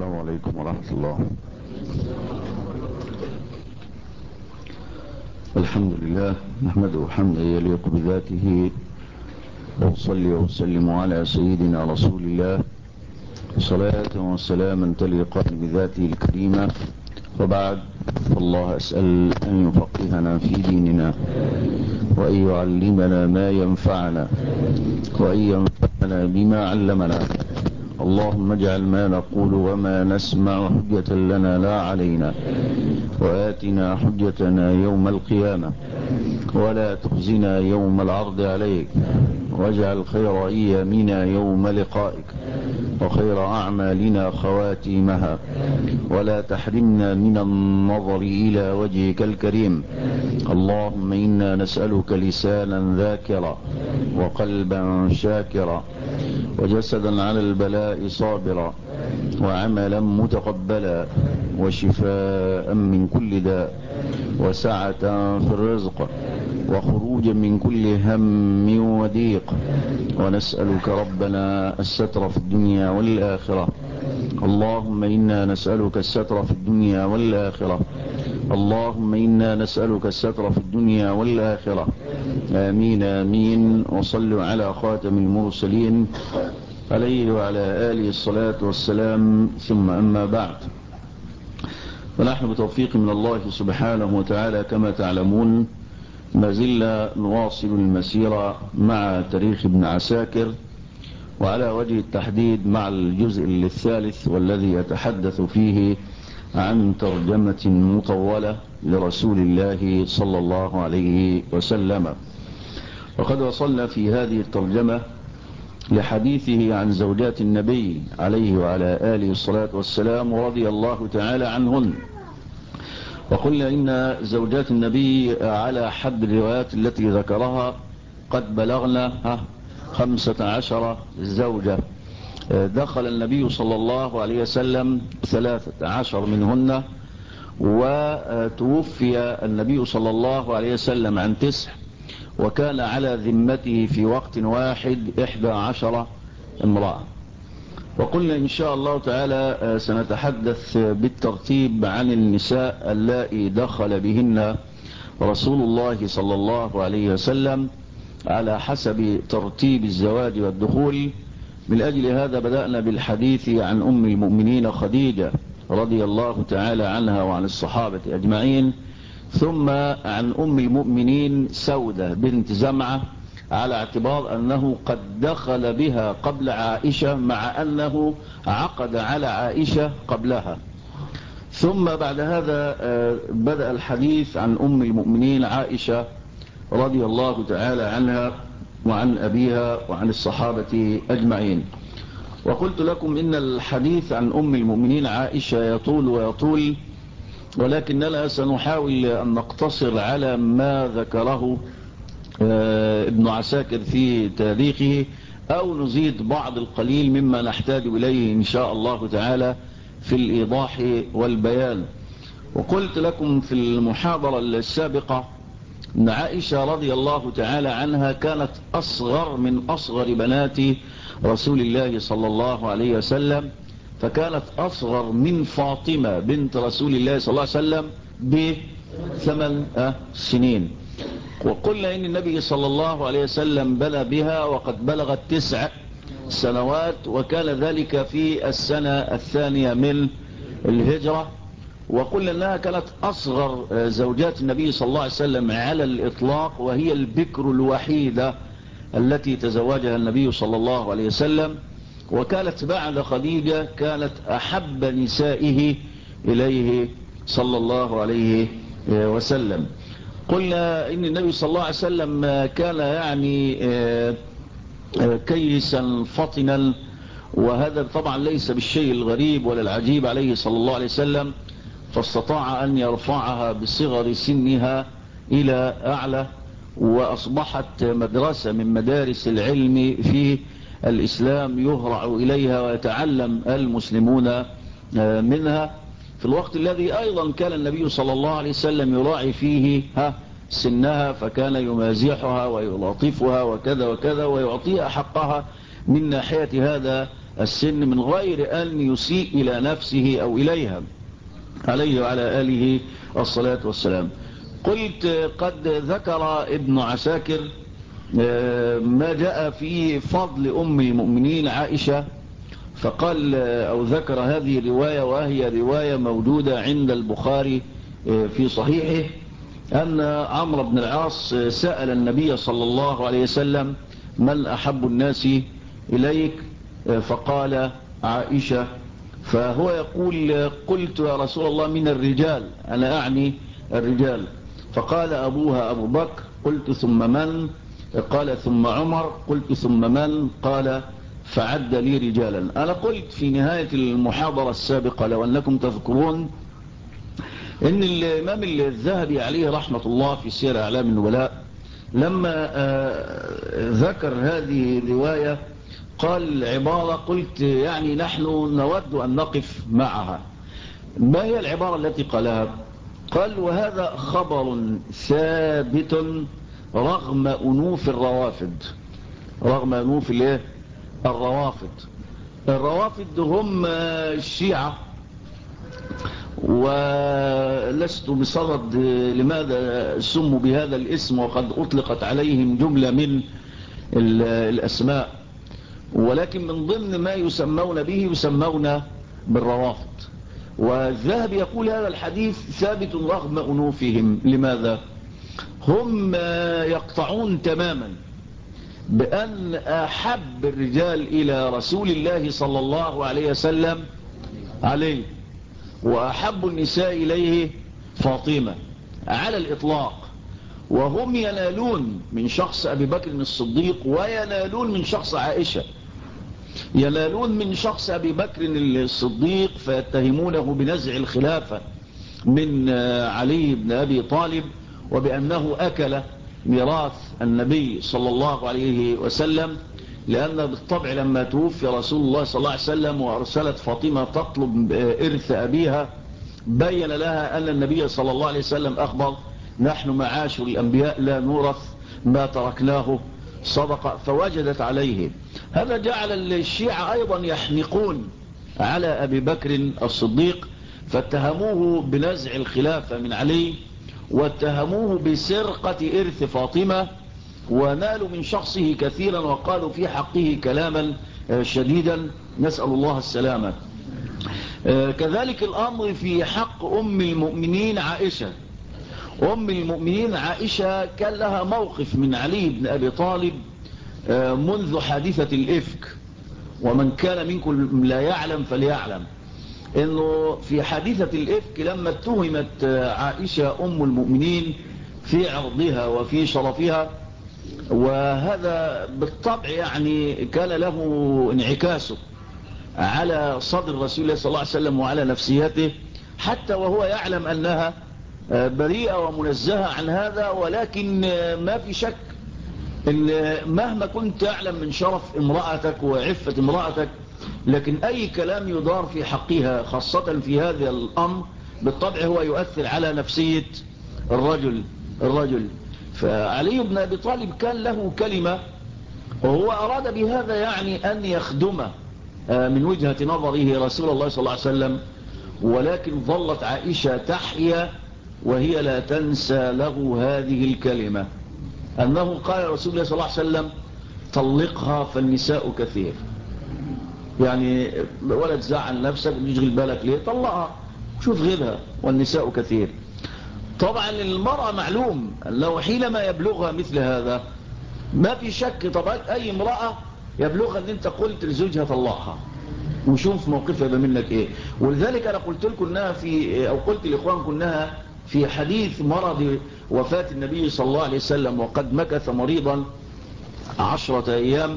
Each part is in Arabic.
السلام عليكم ورحمة الله. الحمد لله نحمده حمدا يليق بذاته، وأصلي وأسلم على سيدنا رسول الله صلاة وسلاما تليقان بذاته الكريمة. وبعد، فالله أسأل أن يفقهنا في ديننا، وأن يعلمنا ما ينفعنا، وأن ينفعنا بما علمنا. اللهم اجعل ما نقول وما نسمع حجة لنا لا علينا، وآتنا حجتنا يوم القيامة، ولا تخزنا يوم العرض عليك، واجعل خير أيامنا يوم لقائك، وخير أعمالنا خواتيمها، ولا تحرمنا من النظر إلى وجهك الكريم. اللهم إنا نسألك لسانا ذاكرا، وقلبا شاكرا، وجسدا على البلاء صابرا، وعملا متقبلا، وشفاء من كل داء، وسعة في الرزق، وخروجا من كل هم وضيق. ونسألك ربنا الستر في الدنيا والآخرة. اللهم إنا نسألك الستر في الدنيا والآخرة. اللهم إنا نسألك الستر في الدنيا والآخرة. آمين آمين. وصلوا على خاتم المرسلين عليه وعلى آله الصلاة والسلام. ثم أما بعد، فنحن بتوفيق من الله سبحانه وتعالى كما تعلمون ما زلنا نواصل المسيرة مع تاريخ ابن عساكر، وعلى وجه التحديد مع الجزء الثالث، والذي يتحدث فيه عن ترجمة مطولة لرسول الله صلى الله عليه وسلم. وقد وصلنا في هذه الترجمة لحديثه عن زوجات النبي عليه وعلى آله الصلاة والسلام ورضي الله تعالى عنهن. وقلنا إن زوجات النبي على حد الروايات التي ذكرها قد بلغنا 15 زوجة. دخل النبي صلى الله عليه وسلم 13 منهن، وتوفي النبي صلى الله عليه وسلم عن 9، وكان على ذمته في وقت واحد 11 امرأة. وقلنا إن شاء الله تعالى سنتحدث بالترتيب عن النساء اللائي دخل بهن رسول الله صلى الله عليه وسلم على حسب ترتيب الزواج والدخول. من أجل هذا بدأنا بالحديث عن أم المؤمنين خديجة رضي الله تعالى عنها وعن الصحابة أجمعين، ثم عن أم المؤمنين سودة بنت زمعة، على اعتبار أنه قد دخل بها قبل عائشة، مع أنه عقد على عائشة قبلها. ثم بعد هذا بدأ الحديث عن أم المؤمنين عائشة رضي الله تعالى عنها وعن أبيها وعن الصحابة أجمعين. وقلت لكم إن الحديث عن أم المؤمنين عائشة يطول ويطول، ولكننا سنحاول أن نقتصر على ما ذكره ابن عساكر في تاريخه، أو نزيد بعض القليل مما نحتاج إليه إن شاء الله تعالى في الإيضاح والبيان. وقلت لكم في المحاضرة السابقة أن عائشة رضي الله تعالى عنها كانت أصغر من أصغر بنات رسول الله صلى الله عليه وسلم، فكانت أصغر من فاطمة بنت رسول الله صلى الله عليه وسلم ب8 سنين. وقلنا إن النبي صلى الله عليه وسلم بلى بها وقد بلغت 9 سنوات، وكان ذلك في السنة 2 من الهجرة. وقلنا أنها كانت أصغر زوجات النبي صلى الله عليه وسلم على الإطلاق، وهي البكر الوحيدة التي تزوجها النبي صلى الله عليه وسلم، وكانت بعد خديجة كانت أحب نسائه إليه صلى الله عليه وسلم. قلنا إن النبي صلى الله عليه وسلم كان يعني كيسا فطنا، وهذا طبعا ليس بالشيء الغريب ولا العجيب عليه صلى الله عليه وسلم، فاستطاع أن يرفعها بصغر سنها إلى أعلى، وأصبحت مدرسة من مدارس العلم في الإسلام يهرع إليها ويتعلم المسلمون منها، في الوقت الذي أيضا كان النبي صلى الله عليه وسلم يراعي فيه سنها، فكان يمازحها ويلاطفها وكذا وكذا، ويعطيها حقها من ناحية هذا السن من غير أن يسيء إلى نفسه أو إليها عليه وعلى آله الصلاة والسلام. قلت قد ذكر ابن عساكر ما جاء في فضل أم المؤمنين عائشة، فقال أو ذكر هذه الرواية وهي رواية موجودة عند البخاري في صحيحه، أن عمرو بن العاص سأل النبي صلى الله عليه وسلم من أحب الناس إليك؟ فقال عائشة. فهو يقول قلت يا رسول الله من الرجال، أنا أعني الرجال. فقال أبوها أبو بكر. قلت ثم من؟ قال ثم عمر. قلت ثم من؟ قال فعد لي رجالا. أنا قلت في نهاية المحاضرة السابقة لو أنكم تذكرون إن الإمام الذهبي عليه رحمة الله في سير أعلام النبلاء لما ذكر هذه الرواية قال عبارة قلت يعني نحن نود أن نقف معها. ما هي العبارة التي قالها؟ قال وهذا خبر ثابت رغم أنوف الروافد. رغم أنوف الروافد. الروافد هم الشيعة، ولست بصدد لماذا سموا بهذا الاسم وقد أطلقت عليهم جملة من الأسماء، ولكن من ضمن ما يسمون به يسمون بالروافد. والذهب يقول هذا الحديث ثابت رغم أنوفهم. لماذا؟ هم يقطعون تماما بأن أحب الرجال إلى رسول الله صلى الله عليه وسلم عليه، وأحب النساء إليه فاطمة على الإطلاق. وهم ينالون من شخص أبي بكر الصديق وينالون من شخص عائشة. ينالون من شخص أبي بكر الصديق فيتهمونه بنزع الخلافة من علي بن أبي طالب، وبأنه أكل ميراث النبي صلى الله عليه وسلم، لأن بالطبع لما توفي رسول الله صلى الله عليه وسلم وأرسلت فاطمة تطلب إرث أبيها بين لها أن النبي صلى الله عليه وسلم أخبر نحن معاشر الأنبياء لا نورث ما تركناه صدقة، فوجدت عليه. هذا جعل الشيعة أيضا يحنقون على أبي بكر الصديق، فاتهموه بنزع الخلافة من علي واتهموه بسرقة إرث فاطمة، ونالوا من شخصه كثيرا وقالوا في حقه كلاما شديدا، نسأل الله السلامة. كذلك الأمر في حق أم المؤمنين عائشة. أم المؤمنين عائشة كان لها موقف من علي بن أبي طالب منذ حادثة الإفك، ومن كان منكم لا يعلم فليعلم أنه في حادثة الإفك لما اتهمت عائشة أم المؤمنين في عرضها وفي شرفها، وهذا بالطبع يعني كان له انعكاسه على صدر رسول الله صلى الله عليه وسلم وعلى نفسيته، حتى وهو يعلم أنها بريئة ومنزهة عن هذا. ولكن ما في شك إن مهما كنت تعلم من شرف امرأتك وعفة امرأتك، لكن أي كلام يدار في حقها خاصة في هذا الأمر بالطبع هو يؤثر على نفسية الرجل. فعلي بن أبي طالب كان له كلمة، وهو أراد بهذا يعني أن يخدمه من وجهة نظره رسول الله صلى الله عليه وسلم، ولكن ظلت عائشة تحيا وهي لا تنسى له هذه الكلمة، أنه قال رسول الله صلى الله عليه وسلم طلقها فالنساء كثير. يعني ولا تزعل نفسك يشغل بالك ليه، طلقها شوف غيرها والنساء كثير. طبعا المرأة معلوم أنه حينما يبلغها مثل هذا ما في شك طبعا أي امرأة يبلغها أن أنت قلت لزوجها طلقها وشوف موقفها منك إيه. ولذلك أنا قلت لكم أنها أو قلت لإخوانكم أنها في حديث مرض وفاة النبي صلى الله عليه وسلم وقد مكث مريضا 10 أيام،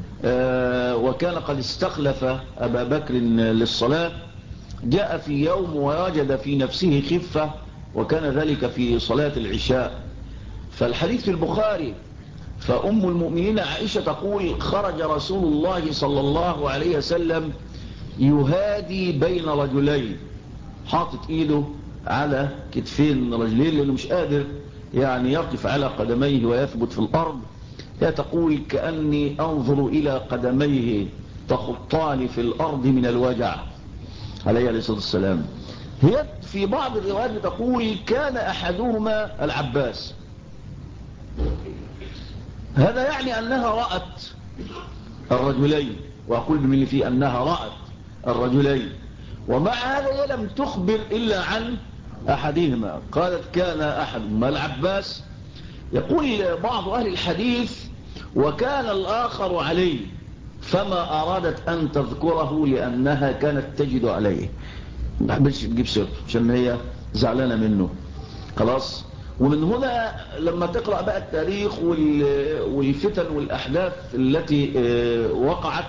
وكان قد استخلف أبا بكر للصلاة، جاء في يوم ووجد في نفسه خفة، وكان ذلك في صلاة العشاء. فالحديث في البخاري، فأم المؤمنين عائشة تقول خرج رسول الله صلى الله عليه وسلم يهادي بين رجلين، حاطط ايده على كتفين رجلين لأنه مش قادر يعني يقف على قدميه ويثبت في الأرض. هي تقول كأني أنظر إلى قدميه تخطان في الأرض من الوجع عليه الصلاة والسلام. هي في بعض الروايات بتقول كان أحدهما العباس. هذا يعني أنها رأت الرجلين، وأقول بمن فيه أنها رأت الرجلين، ومع هذا هي لم تخبر إلا عن أحدهما. قالت كان أحدهما العباس. يقول بعض أهل الحديث وكان الآخر عليه، فما أرادت أن تذكره لأنها كانت تجد عليه، ما حبتش تجيب سيرته عشان هي زعلانة منه خلاص. ومن هنا لما تقرأ بقى التاريخ والفتن والأحداث التي وقعت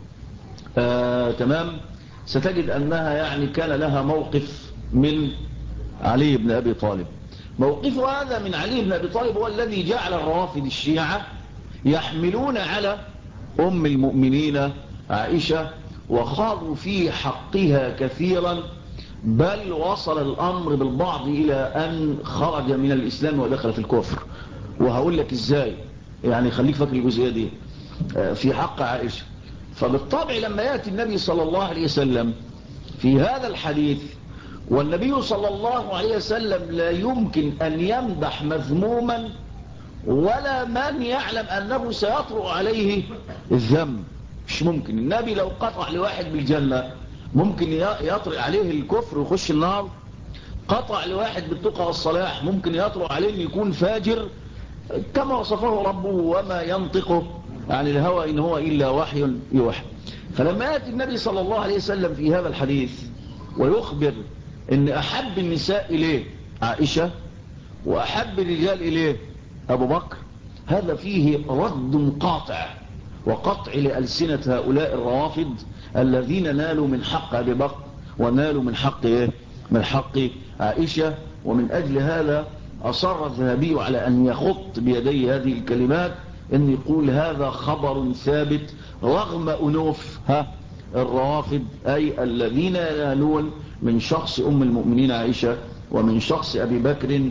تمام، ستجد أنها يعني كان لها موقف من علي بن أبي طالب. موقف هذا من علي بن أبي طالب هو الذي جعل الروافض الشيعة يحملون على أم المؤمنين عائشة، وخاضوا في حقها كثيرا، بل وصل الأمر بالبعض إلى أن خرج من الإسلام ودخل في الكفر. وهقول لك إزاي، يعني خليك فاكر الجزئية دي في حق عائشة. فبالطبع لما يأتي النبي صلى الله عليه وسلم في هذا الحديث، والنبي صلى الله عليه وسلم لا يمكن أن يمدح مذموما ولا من يعلم أنه سيطرق عليه الذم، مش ممكن. النبي لو قطع لواحد بالجنة ممكن يطرق عليه الكفر ويخش النار، قطع لواحد بالتقى والصلاح ممكن يطرق عليه أن يكون فاجر، كما وصفه ربه وما ينطقه عن الهوى إن هو إلا وحي يوحى. فلما يأتي النبي صلى الله عليه وسلم في هذا الحديث ويخبر أن أحب النساء إليه عائشة وأحب الرجال إليه أبو بكر، هذا فيه رد قاطع وقطع لألسنة هؤلاء الروافض الذين نالوا من حق أبي بكر ونالوا من حق من حق عائشة. ومن أجل هذا أصر الذهبي على أن يخط بيدي هذه الكلمات، أن يقول هذا خبر ثابت رغم أنوف الروافض، أي الذين ينالون من شخص أم المؤمنين عائشة ومن شخص أبي بكر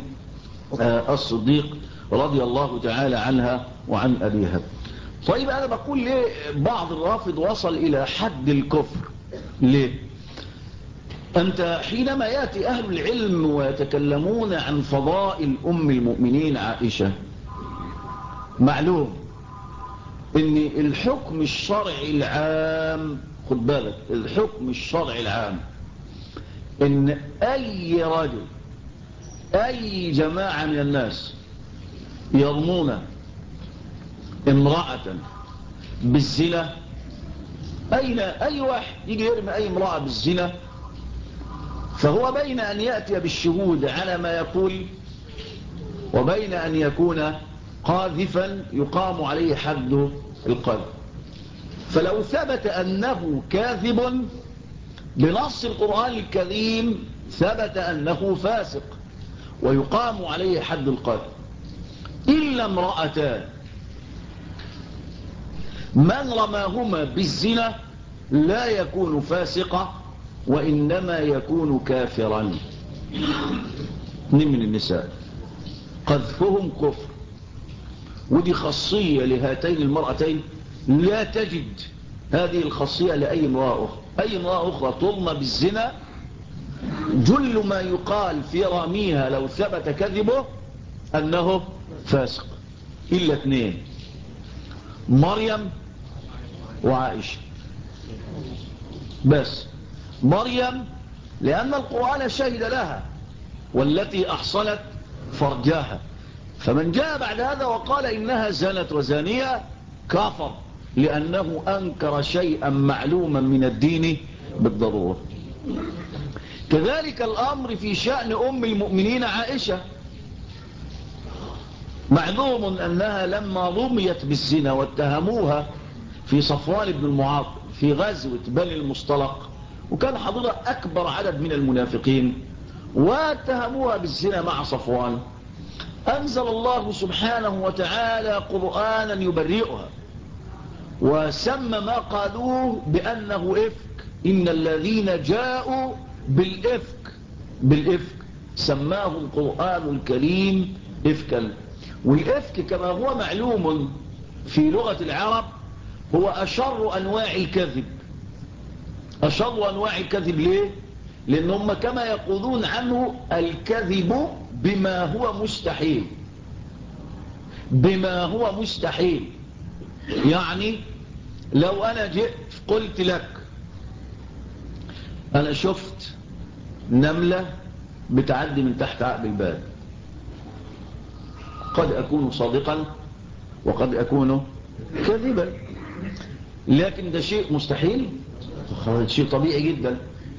الصديق رضي الله تعالى عنها وعن أبيها. طيب أنا بقول ليه بعض الرافض وصل إلى حد الكفر؟ ليه؟ أنت حينما يأتي أهل العلم ويتكلمون عن فضائل أم المؤمنين عائشة، معلوم أن الحكم الشرعي العام، خد بالك، الحكم الشرعي العام أن أي رجل، أي جماعة من الناس يرمون امرأة بالزنا، أي واحد يجي يرمي أي امرأة بالزنا، فهو بين أن يأتي بالشهود على ما يقول وبين أن يكون قاذفا يقام عليه حد القذف. فلو ثبت أنه كاذب بنص القرآن الكريم ثبت أنه فاسق ويقام عليه حد القذف. إلا امرأتان من رماهما بالزنا لا يكون فاسقا وإنما يكون كافرا. من النساء قذفهم كفر، ودي خاصية لهاتين المرأتين، لا تجد هذه الخاصية لأي امرأة أخرى. أي امرأة أخرى ترمى بالزنا جل ما يقال في راميها لو ثبت كذبه أنه فاسق، إلا اثنين، مريم وعائشة بس. مريم لأن القرآن شهد لها والتي أحصنت فرجها، فمن جاء بعد هذا وقال إنها زنت وزانية كافر، لأنه أنكر شيئا معلوما من الدين بالضرورة. كذلك الأمر في شأن أم المؤمنين عائشة. معلوم أنها لما رميت بالزنا واتهموها في صفوان بن المعاطل في غزوة بني المصطلق، وكان حضر أكبر عدد من المنافقين، واتهموها بالزنا مع صفوان، أنزل الله سبحانه وتعالى قرآنا يبرئها وسمى ما قالوه بأنه إفك. إن الذين جاءوا بالإفك سماه القرآن الكريم إفكا. والإفك كما هو معلوم في لغة العرب هو أشر أنواع الكذب. أشر أنواع الكذب ليه؟ لأن هم كما يقولون عنه الكذب بما هو مستحيل. بما هو مستحيل. يعني لو أنا جئت قلت لك أنا شفت نملة بتعدي من تحت عقب الباب، قد أكون صادقا وقد أكون كذبا، لكن ده شيء مستحيل، شيء طبيعي جدا.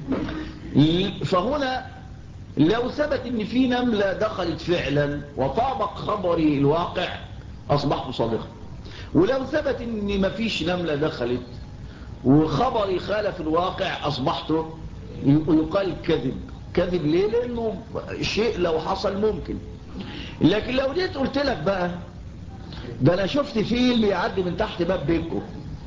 فهنا لو ثبت ان في نملة دخلت فعلا وطابق خبري الواقع اصبحت صادقا، ولو ثبت ان ما فيش نملة دخلت وخبري خالف الواقع اصبحت يقال كذب. كذب ليه؟ لانه شيء لو حصل ممكن. لكن لو جيت قلت لك بقى ده انا شفت فيل بيعدي من تحت باب بيتكم،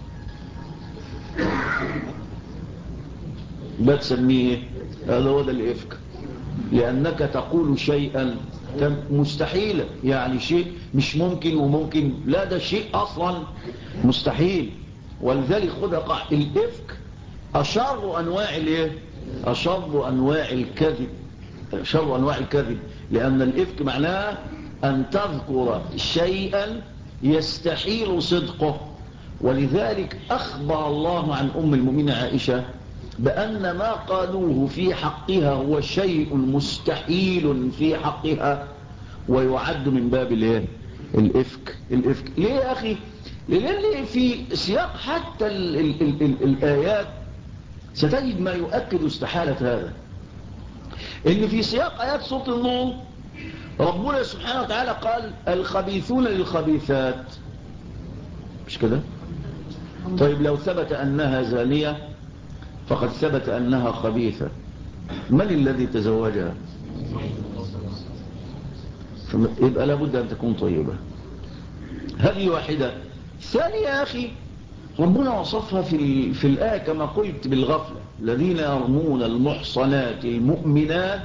بتسميه هذا هو ده الإفك، لأنك تقول شيئا مستحيلا، يعني شيء مش ممكن وممكن، لا ده شيء أصلا مستحيل. ولذلك خذ قاعدة الإفك أشر أنواع الايه؟ أشر أنواع الكذب. أشر أنواع الكذب، لأن الإفك معناه أن تذكر شيئا يستحيل صدقه. ولذلك أخبر الله عن أم المؤمنين عائشة بأن ما قالوه في حقها هو شيء مستحيل في حقها ويعد من باب الإفك. الإفك ليه يا أخي؟ لأن في سياق حتى الآيات ستجد ما يؤكد استحالة هذا. إن في سياق آيات سورة النور ربنا سبحانه وتعالى قال الخبيثون للخبيثات، مش كده؟ طيب لو ثبت أنها زانية فقد ثبت أنها خبيثة، من الذي تزوجها؟ يبقى لابد أن تكون طيبة. هذه واحدة. ثانية يا أخي ربنا وصفها في الآية كما قلت بالغفلة، الذين يرمون المحصنات المؤمنات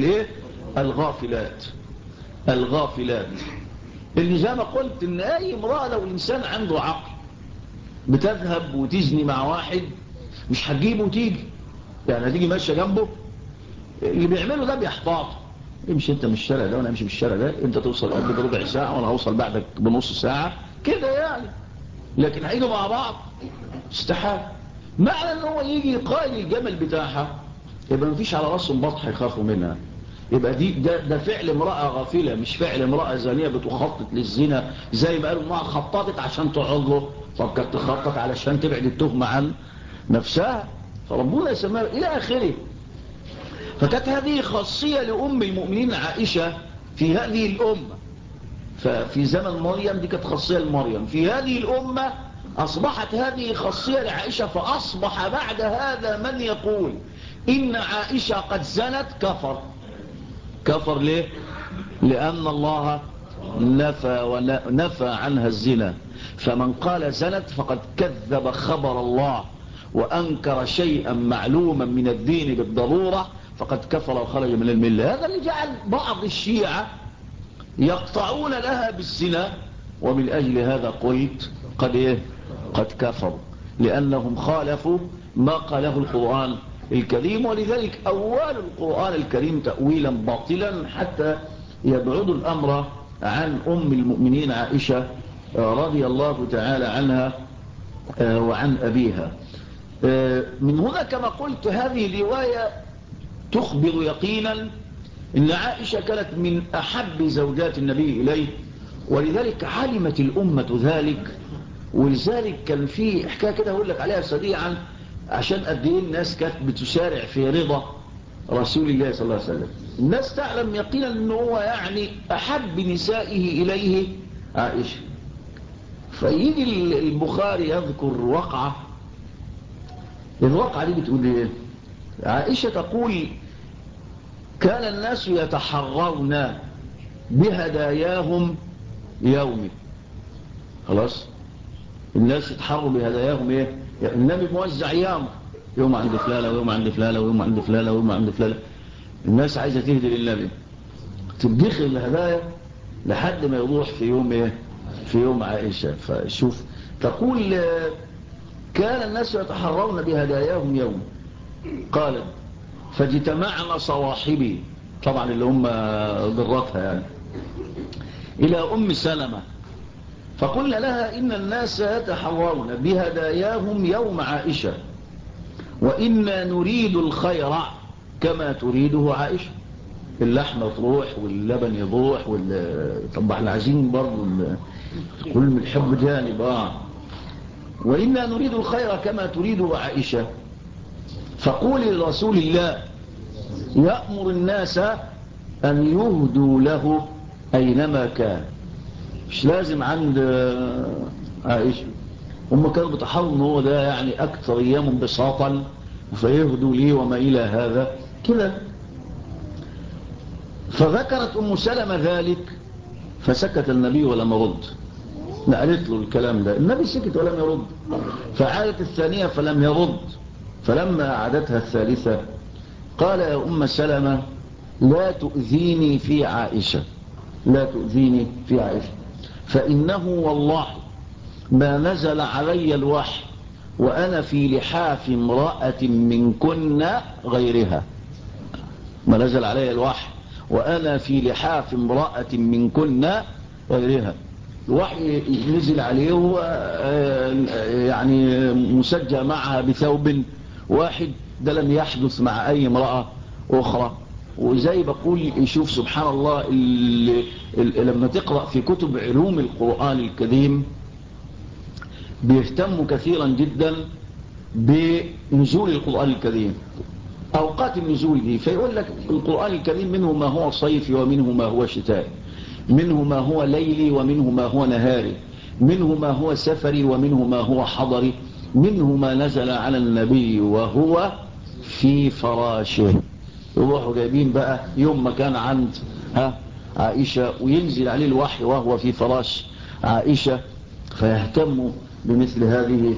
الغافلات. الغافلات اللي زي ما قلت إن أي امرأة لو الإنسان عنده عقل بتذهب وتزني مع واحد مش هتجيبه وتيجي، يعني هتيجي ماشية جنبه، اللي بيعمله ده بيحتاط، امشي انت من الشارع ده وانا امشي من الشارع ده، انت توصل قبل بربع ساعة وانا هوصل بعدك بنص ساعة كده يعني. لكن هيجوا مع بعض استحال. معنى ان هو يجي قائل الجمل بتاعها يبقى مفيش على راسهم بطح يخافوا منها، يبقى ده فعل امرأة غافلة مش فعل امرأة زانية بتخطط للزنا زي ما قالوا امرأة خططت عشان تعضه. طب كانت تخطط علشان تبعد التهمة عن نفسها، فربنا يسميها الى اخره. فكانت هذه خاصية لأم المؤمنين عائشة في هذه الأمة، ففي زمن مريم دي كانت خاصية لمريم، في هذه الأمة أصبحت هذه خاصية لعائشة. فأصبح بعد هذا من يقول إن عائشة قد زنت كفر. كفر ليه؟ لأن الله نفى عنها الزنا، فمن قال زنت فقد كذب خبر الله وأنكر شيئا معلوما من الدين بالضرورة فقد كفر وخرج من الملة. هذا اللي جعل بعض الشيعة يقطعون لها بالزنا، ومن أجل هذا قلت قد كفروا، لأنهم خالفوا ما قاله القرآن الكريم. ولذلك أول القرآن الكريم تأويلا باطلا حتى يبعد الأمر عن أم المؤمنين عائشة رضي الله تعالى عنها وعن أبيها. من هنا كما قلت هذه الرواية تخبر يقينا إن عائشة كانت من أحب زوجات النبي إليه، ولذلك علمت الأمة ذلك. ولذلك كان في حكاية كده هقول لك عليها سريعا عشان قد ايه الناس كانت بتسارع في رضا رسول الله صلى الله عليه وسلم. الناس تعلم يقينا أنه هو يعني أحب نسائه إليه عائشة. فيجي البخاري يذكر وقعة، الوقعة دي بتقول ايه؟ عائشة تقول كان الناس يتحرون بهداياهم يومي. خلاص الناس يتحروا بهداياهم ايه؟ النبي موزع يوم عند فلانة ويوم عند فلانة ويوم عند فلانة ويوم عند فلانة. الناس عايزة تهدي للنبي، تدخل الهدايا لحد ما يروح في يوم ايه؟ في يوم عائشة. فشوف تقول كان الناس يتحرون بهداياهم يوم. قال فاجتمعنا صواحبي، طبعا اللي هم ضرتها يعني، إلى أم سلمة فقلنا لها إن الناس يتحرون بهداياهم يوم عائشة وإنا نريد الخير كما تريده عائشة. اللحمة تروح واللبن يروح طب احنا عايزين برضه كل من الحب جانب وإنا نريد الخير كما تريده عائشة. فقولي لرسول الله يأمر الناس أن يهدوا له أينما كان، مش لازم عند عائشة. هم كانوا بتحروا ان هو ده يعني أكثر أيام بساطا فيهدوا لي وما إلى هذا كده. فذكرت أم سلمة ذلك فسكت النبي ولم يرد. قالت له الكلام ده، النبي سكت ولم يرد. فعادت الثانية فلم يرد. فلما عادتها الثالثة قال يا أم سلمة لا تؤذيني في عائشة، لا تؤذيني في عائشة، فإنه والله ما نزل علي الوحي وأنا في لحاف امرأة منكن غيرها. ما نزل علي الوحي وأنا في لحاف امرأة منكن غيرها. الوحي نزل عليه يعني مسجى معها بثوب واحد، ده لم يحدث مع أي امرأة أخرى. وزي بقول يشوف سبحان الله لما تقرأ في كتب علوم القرآن الكريم بيهتموا كثيرا جدا بنزول القرآن الكريم، أوقات النزول دي، فيقول لك القرآن الكريم منه ما هو صيفي ومنه ما هو شتائي، منه ما هو ليلي ومنه ما هو نهاري، منه ما هو سفري ومنه ما هو حضري، منه ما نزل على النبي وهو في فراشه. يروحوا جايبين بقى يوم ما كان عند عائشة وينزل عليه الوحي وهو في فراش عائشة، فيهتموا بمثل هذه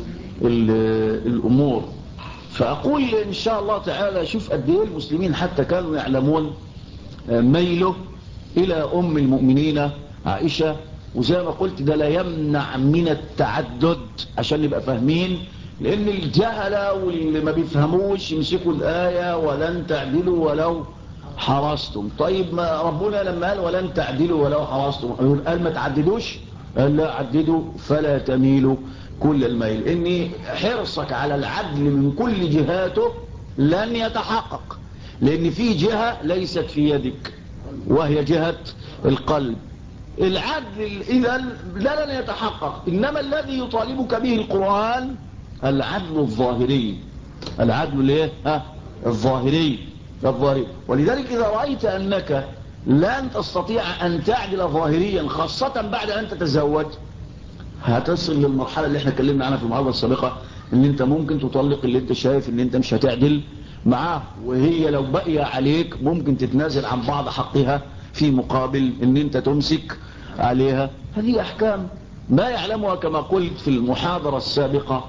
الأمور. فأقول إن شاء الله تعالى شوف قد ايه المسلمين حتى كانوا يعلمون ميله إلى أم المؤمنين عائشة. وزي ما قلت ده لا يمنع من التعدد عشان نبقى فاهمين، لأن الجهلة واللي ما بيفهموش يمسكوا الآية ولن تعدلوا ولو حرصتم. طيب ما ربنا لما قال ولن تعدلوا ولو حرصتم قال ما تعددوش؟ قال لا عددوا فلا تميلوا كل الميل. إني حرصك على العدل من كل جهاته لن يتحقق، لأن في جهة ليست في يدك وهي جهة القلب. العدل إذن لا لن يتحقق، إنما الذي يطالبك به القرآن العدل الظاهري. العدل ليه؟ الظاهري. ولذلك إذا رأيت أنك لن تستطيع أن تعدل ظاهريا خاصة بعد أن تتزوج، هتصل للمرحلة اللي احنا اتكلمنا عنها في المحاضرة السابقة، ان انت ممكن تطلق اللي انت شايف ان انت مش هتعدل معاه، وهي لو بقي عليك ممكن تتنازل عن بعض حقها في مقابل ان انت تمسك عليها. هذه احكام ما يعلمها كما قلت في المحاضرة السابقة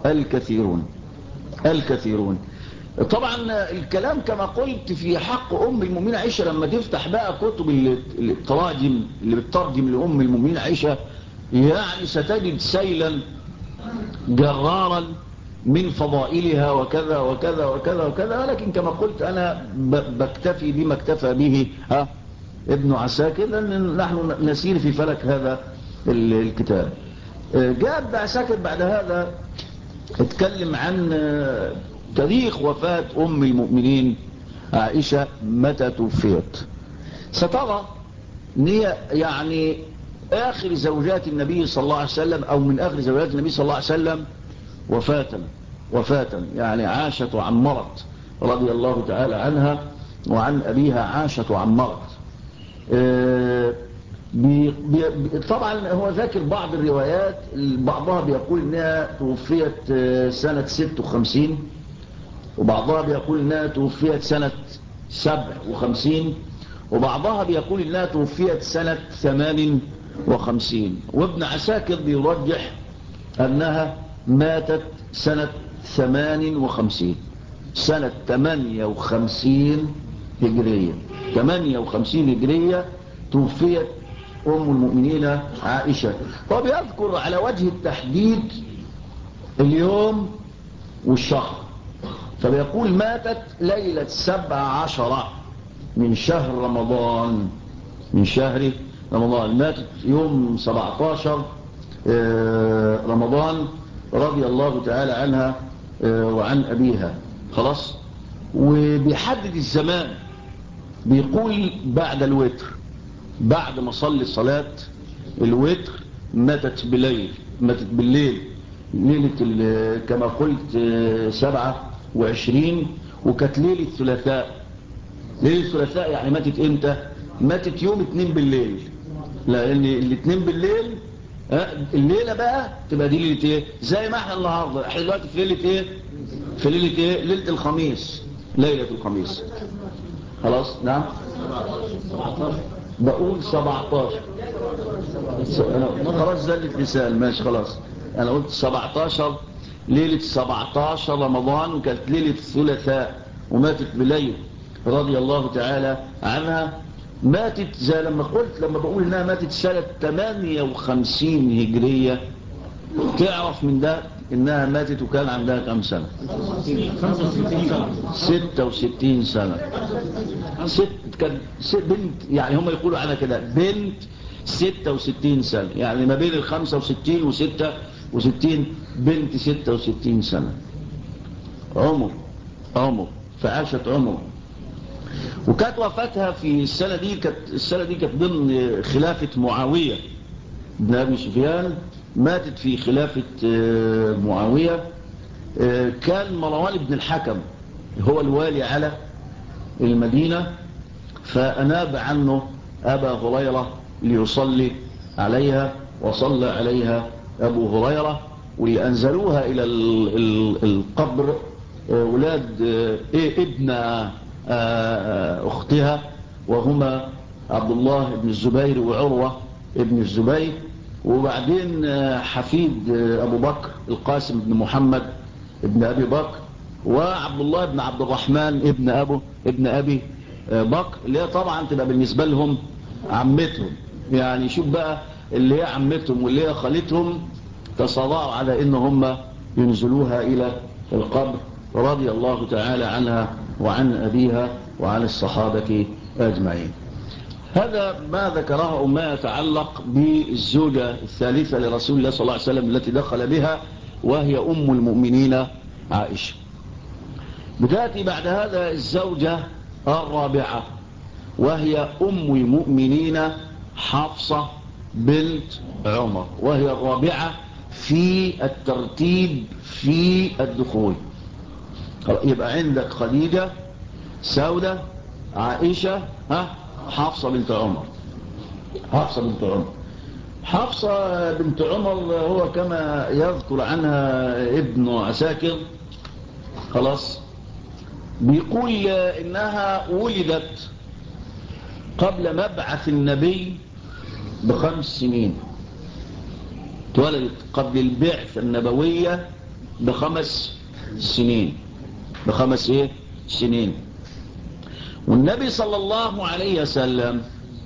الكثيرون. طبعا الكلام كما قلت في حق ام المؤمنين عائشة، لما تفتح بقى كتب التراجم اللي بتترجم لام المؤمنين عائشة يعني ستجد سيلا جرارا من فضائلها وكذا وكذا وكذا وكذا. ولكن كما قلت أنا بكتفي بما اكتفى به ابن عساكر، لأن نحن نسير في فلك هذا الكتاب. جاء ابن عساكر بعد هذا اتكلم عن تاريخ وفاة أم المؤمنين عائشة متى توفيت. سترى ان هي يعني آخر زوجات النبي صلى الله عليه وسلم، أو من آخر زوجات النبي صلى الله عليه وسلم وفاة يعني عاشت وعمرت رضي الله تعالى عنها، وعن أبيها عاشت وعمرت. طبعا هو ذاكر بعض الروايات، بعضها بيقول انها توفيت سنة 56، وبعضها بيقول انها توفيت سنة 57، وبعضها بيقول انها توفيت سنة 58. وابن عساكر بيرجح انها ماتت سنة 58، سنة 58 هجرية. 58 هجرية توفيت أم المؤمنين عائشة. وبيذكر على وجه التحديد اليوم والشهر. فبيقول ماتت ليلة 17 من شهر رمضان، من شهر رمضان، ماتت يوم 17 رمضان رضي الله تعالى عنها وعن أبيها. خلاص. وبيحدد الزمان، بيقول بعد الوتر، بعد ما صلي صلاة الوتر ماتت بالليل، ليلة كما قلت 27، وكانت ليلة الثلاثاء. ليلة الثلاثاء يعني ماتت امتى؟ ماتت يوم 2 بالليل، لان الاثنين بالليل الليلة بقى تبقى دي ليلة ايه؟ زي ما احنا النهاردة احنا دلوقتي في ليلة ايه؟ في ليلة ايه؟ ليلة الخميس، ليلة الخميس. خلاص. نعم. بقول 17. خلاص زلت لسان، ماشي خلاص. انا قلت 17 ليلة 17 رمضان، وكانت ليلة الثلاثاء، وماتت بليل رضي الله تعالى عنها. ماتت زي لما قلت، لما بقول انها ماتت سنة 58 هجرية، تعرف من ده انها ماتت وكان عندها كم سنة؟ 66 سنة. كان بنت، يعني هم يقولوا عنها كده بنت 66 سنة، يعني ما بين 65 و66، بنت 66 سنة. عمر فعاشت عمر. وكانت وفاتها في السنة دي، كانت ضمن خلافة معاوية بن أبي سفيان. ماتت في خلافة معاوية. كان مروان بن الحكم هو الوالي على المدينة، فأناب عنه أبا هريرة ليصلي عليها، وصلى عليها أبو هريرة. واللي أنزلوها إلى القبر ولاد ابن أختها، وهما عبد الله بن الزبير وعروة ابن الزبير، وبعدين حفيد أبو بكر القاسم بن محمد ابن أبي بكر، وعبد الله بن عبد الرحمن ابن أبي بكر، اللي هي طبعا تبقى بالنسبة لهم عمتهم. يعني شوف بقى، اللي هي عمتهم واللي هي خالتهم تصارعوا على ان هم ينزلوها الى القبر، رضي الله تعالى عنها وعن أبيها وعن الصحابة أجمعين. هذا ما ذكره أو ما يتعلق بالزوجة الثالثة لرسول الله صلى الله عليه وسلم التي دخل بها، وهي أم المؤمنين عائشة. بتأتي بعد هذا الزوجة الرابعة، وهي أم المؤمنين حفصة بنت عمر، وهي الرابعة في الترتيب في الدخول. يبقى عندك خديجة، سودة، عائشة، حفصة بنت عمر. حفصة بنت عمر هو كما يذكر عنها ابن عساكر، خلاص، بيقول إنها ولدت قبل مبعث النبي ب5 سنين، اتولدت قبل البعثة النبوية ب5 سنين. ب5 سنين. والنبي صلى الله عليه وسلم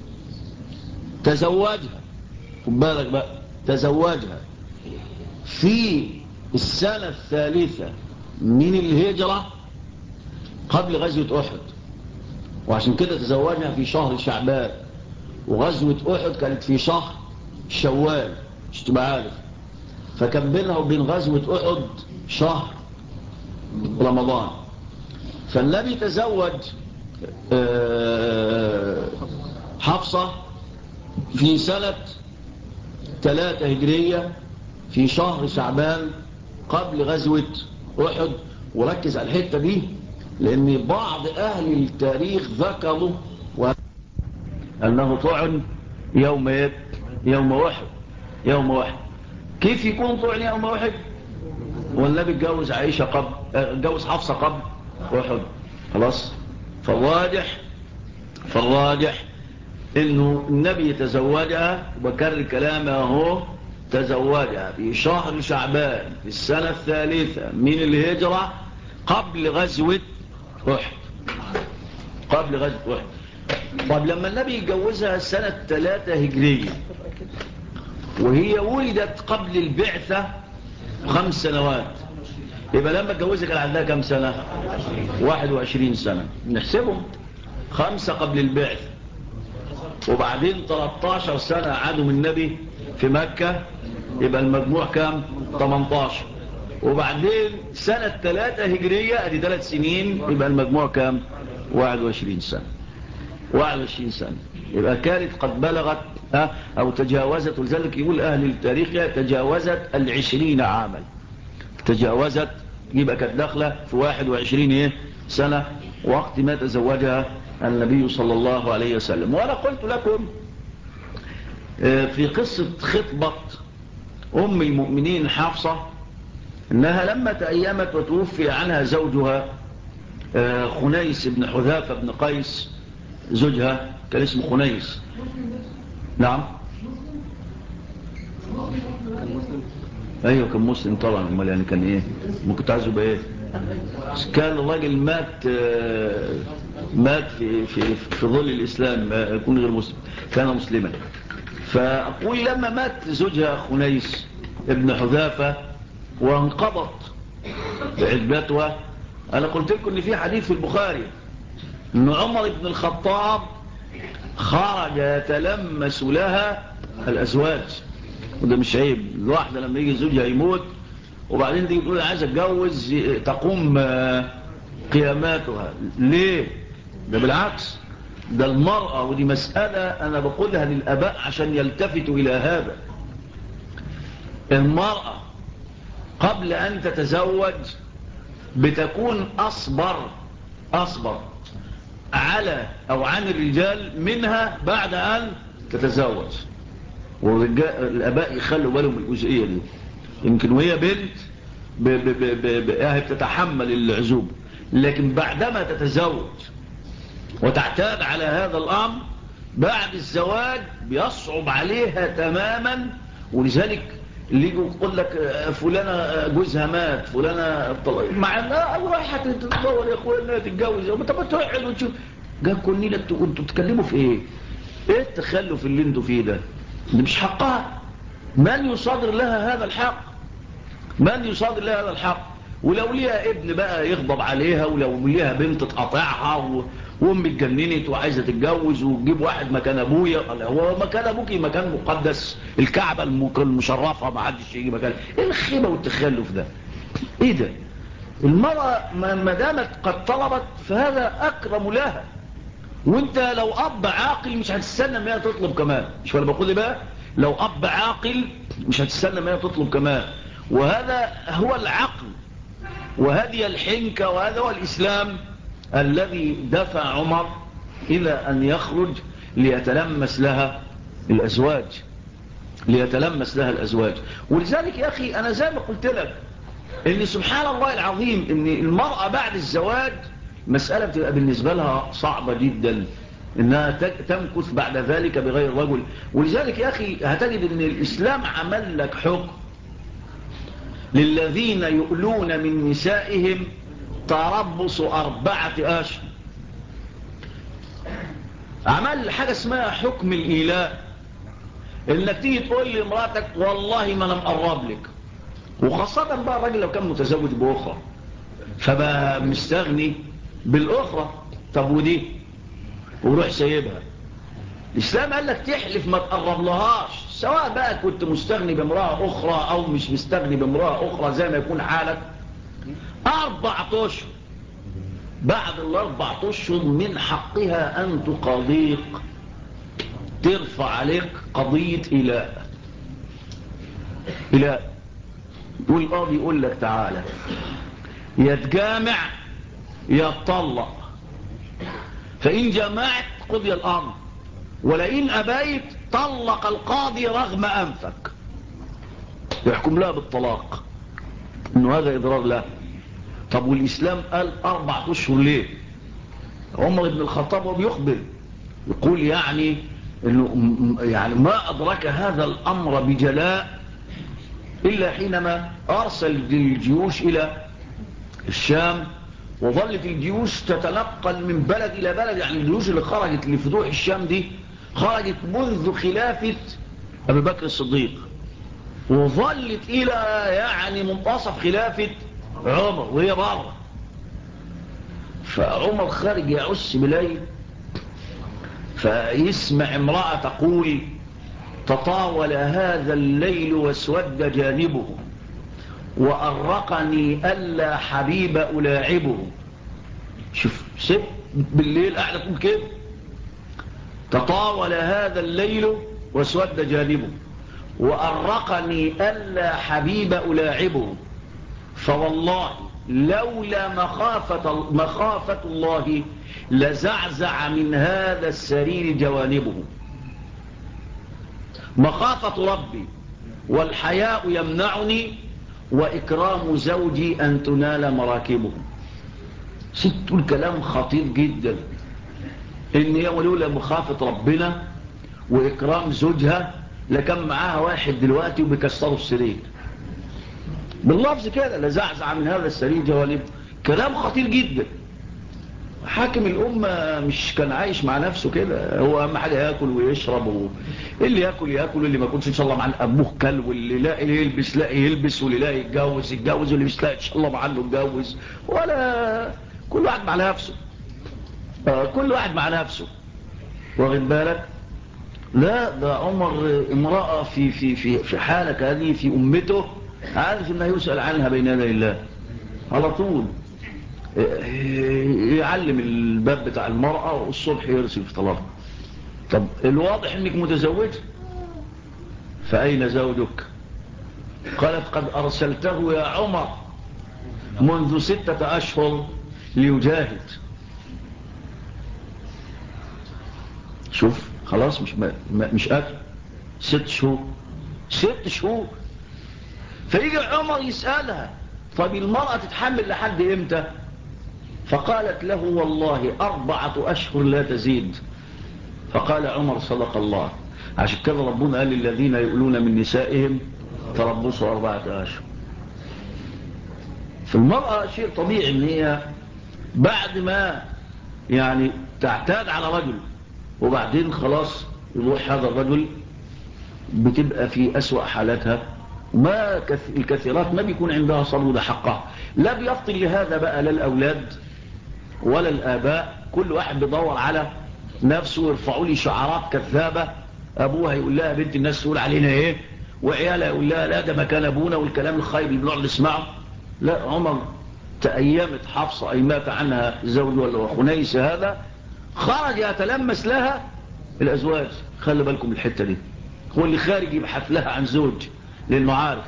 تزوجها، خد بالك بقى، تزوجها في السنة الثالثة من الهجرة قبل غزوة أحد، وعشان كده تزوجها في شهر شعبان، وغزوة أحد كانت في شهر شوال، مش تبقى عارف. فكان بينها وبين غزوة أحد شهر رمضان. فالنبي تزوج حفصة في سنة 3 هجرية في شهر شعبان قبل غزوة أحد. وركز على الحتة دي، لأن بعض أهل التاريخ ذكروا أنه طعن يوم أحد. كيف يكون طعن يوم أحد والنبي اتجوز عائشة اتجوز حفصة قبل أحد؟ خلاص. فالراجح انه النبي تزوجها، وبكرر كلامه اهو، تزوجها في شهر شعبان في السنة الثالثة من الهجرة قبل غزوة أحد. طب لما النبي يتجوزها سنة 3 هجرية، وهي ولدت قبل البعثة 5 سنوات. يبقى لما اتجوزها كان عندها كم سنة؟ 21 سنة. نحسبهم 5 قبل البعث، وبعدين 13 سنة عادوا من النبي في مكة، يبقى المجموع كام؟ 18. وبعدين سنة 3 هجرية، ادي 3 سنين، يبقى المجموع كام؟ 21 سنة. 21 سنة. يبقى كانت قد بلغت او تجاوزت، ولذلك يقول اهل التاريخ تجاوزت 20 عاما. تجاوزت، يبقى كانت داخله في 21 سنة وقت ما تزوجها النبي صلى الله عليه وسلم. وانا قلت لكم في قصة خطبة ام المؤمنين حفصة انها لما تأيمت وتوفي عنها زوجها خنيس بن حذافة بن قيس، زوجها كان اسمه خنيس. نعم كان مسلم. ايوه كان مسلم طبعا. امال يعني كان ايه؟ ممكن تعزوا بايه؟ كان الراجل مات في ظل الاسلام، يكون غير مسلم، كان مسلما. فاقول لما مات زوجها خنيس ابن حذافة وانقضت عدتها، انا قلت لكم ان في حديث في البخاري ان عمر بن الخطاب خرج يتلمس لها الازواج. وده مش عيب. الواحدة لما يجي زوجها يموت وبعدين دي تقول عايز اتجوز، تقوم قياماتها. ليه؟ ده بالعكس، ده المرأة، ودي مسألة انا بقولها للاباء عشان يلتفتوا الى هذا. المرأة قبل ان تتزوج بتكون اصبر على او عن الرجال منها بعد ان تتزوج. والاباء يخلوا بالهم من الجزئيه دي. يمكن وهي بنت بتتحمل العزوبه، لكن بعدما تتزوج وتعتاد على هذا الامر بعد الزواج بيصعب عليها تماما. ولذلك اللي يقول لك فلانه جوزها مات، فلانه طلق، مع انها رايحه تدور يا اخويا انها تتجوز. طب تقعد وتشوف جاكم النيله، انتوا بتتكلموا في ايه؟ ايه التخلف اللي انتوا فيه ده؟ ده مش حقها. من يصادر لها هذا الحق؟ من يصادر لها هذا الحق؟ ولو ليها ابن بقى يغضب عليها، ولو ليها بنت تقاطعها وام اتجننت وعايزه تتجوز وتجيب واحد مكان ابويا. هو مكان ابوكي مكان مقدس، الكعبه المشرفه ما حدش يجي مكان. ايه الخيبه والتخلف ده؟ ايه ده؟ المراه ما دامت قد طلبت فهذا اكرم لها. وانت لو اب عاقل مش هتستنى ما تطلب كمان. مش ولا بقول بقى لو اب عاقل مش هتستنى ما تطلب كمان. وهذا هو العقل وهذه الحنكة، وهذا هو الإسلام الذي دفع عمر إلى أن يخرج ليتلمس لها الأزواج. ولذلك يا أخي أنا زي ما قلت لك إن سبحان الله العظيم إن المرأة بعد الزواج مسألة بتبقى بالنسبة لها صعبة جدا إنها تمكث بعد ذلك بغير رجل. ولذلك يا أخي هتجد إن الإسلام عمل لك حكم للذين يؤلون من نسائهم تربص 4 أشهر. عمل حاجة اسمها حكم الإيلاء، إنك تيجي تقول لامرأتك والله ما أنا مقرب لك، وخاصة بقى الراجل لو كان متزوج بأخرى فبقى مستغني بالأخرى. طب ودي وروح سايبها. الإسلام قال لك تحلف ما تقرب لهاش، سواء بقى كنت مستغني بامرأة أخرى أو مش مستغني بامرأة أخرى زي ما يكون حالك. 4 أشهر. بعد ال4 أشهر من حقها أن تقاضيك، ترفع عليك قضية إلاء. والقاضي يقول لك تعالى يا تجامع يا تطلق، فإن جمعت قضي الأمر، ولئن أبيت طلق القاضي رغم أنفك، يحكم لها بالطلاق، إنه هذا إضرار له. طب والإسلام قال 4 أشهر ليه؟ عمر بن الخطاب وبيخبر يقول يعني إنه يعني ما أدرك هذا الأمر بجلاء إلا حينما أرسل الجيوش إلى الشام، وظلت الجيوش تتنقل من بلد إلى بلد. يعني الجيوش اللي خرجت لفتوح الشام دي خرجت منذ خلافة أبي بكر الصديق. وظلت إلى يعني منتصف خلافة عمر وهي بره. فعمر خارج يعس بليل، فيسمع امرأة تقول: تطاول هذا الليل واسود جانبه، وأرقني ألا حبيب ألاعبه. شوف ست بالليل قاعدة تقول كده: تطاول هذا الليل واسود جانبه، وأرقني ألا حبيب ألاعبه، فوالله لولا مخافة الله لزعزع من هذا السرير جوانبه. مخافة ربي والحياء يمنعني، وإكرام زوجي أن تنال مراكبه. ست تقول كلام خطير جدا، إن هي ولولا مخافة ربنا وإكرام زوجها لكان معاها واحد دلوقتي وبيكسروا السرير. باللفظ كده: لزعزع من هذا السرير جوانبه. كلام خطير جدا. حاكم الأمة مش كان عايش مع نفسه كده، هو أهم حاجة يأكل ويشرب، اللي يأكل يأكل، واللي ما يكونش إن شاء الله مع أبوه كل، واللي لاقي يلبس لاقي يلبس، واللي لاقي يتجوز يتجوز، واللي مش لاقي إن شاء الله مع عنه يتجوز. ولا كل واحد مع نفسه، كل واحد مع نفسه، واخد بالك؟ لا، ده عمر امرأة في حالة كهذه في أمته، عارف إنه يسأل عنها بين يدي الله على طول. يعلم الباب بتاع المرأة والصبح يرسل في طلبها. طب الواضح انك متزوج، فأين زوجك؟ قالت: قد أرسلته يا عمر منذ 6 أشهر ليجاهد. شوف خلاص، مش أكل 6 شهور، 6 شهور. فيجي عمر يسألها: طب المرأة تتحمل لحد امتى؟ فقالت له: والله 4 أشهر لا تزيد. فقال عمر: صدق الله. عشان كده ربنا قال للذين يؤلون من نسائهم تربصوا 4 أشهر. في المرأة شيء طبيعي ان هي بعد ما يعني تعتاد على رجل وبعدين خلاص يروح هذا الرجل، بتبقى في أسوأ حالاتها. ما الكثيرات ما بيكون عندها صبر، ده حقها. لا بيفضل لهذا بقى لا الأولاد ولا الآباء، كل واحد بيدور على نفسه. ويرفعوا لي شعارات كذابة: أبوها يقول لها بنت الناس تقول علينا إيه، وعيالها يقول لها لا ده مكان أبونا، والكلام الخايب اللي بنقعد نسمعه. لا، عمر تأيمت حفصة أي مات عنها زوج ولا خنيس هذا، خرج يتلمس لها الأزواج. خلي بالكم الحتة دي، هو اللي خارج يبحث لها عن زوج، لأنه عارف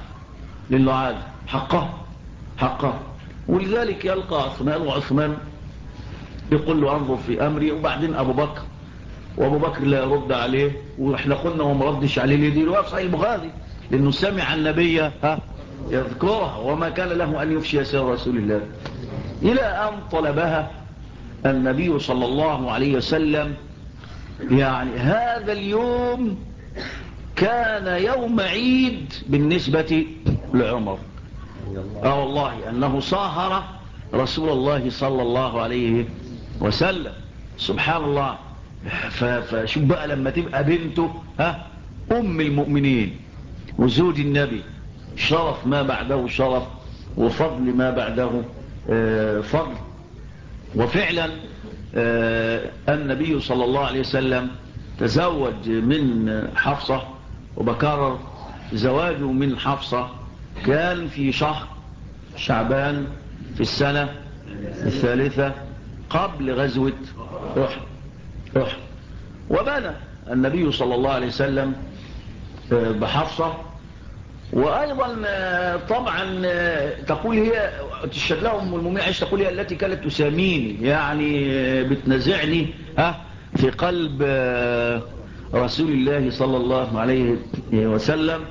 حقه. ولذلك يلقى عثمان، وعثمان يقول له: انظر في أمري. وبعدين أبو بكر، وأبو بكر لا يرد عليه. وإحنا قلنا وما ردش عليه ليه؟ دي صحيح البخاري، لأنه سمع النبي يذكرها وما كان له أن يفشي سر رسول الله، إلى أن طلبها النبي صلى الله عليه وسلم. يعني هذا اليوم كان يوم عيد بالنسبة لعمر. والله أنه صاهر رسول الله صلى الله عليه وسلم. سبحان الله. فشوف بقى لما تبقى بنته أم المؤمنين وزوج النبي، شرف ما بعده شرف، وفضل ما بعده فضل. وفعلا النبي صلى الله عليه وسلم تزوج من حفصة، وبكرر زواجه من حفصة كان في شهر شعبان في السنة 3 قبل غزوة أحد. وبنى النبي صلى الله عليه وسلم بحفصة. وأيضا طبعا تقول هي تشهد لهم المؤمنين عائشة، تقول هي التي كانت تساميني، يعني بتنزعني في قلب رسول الله صلى الله عليه وسلم.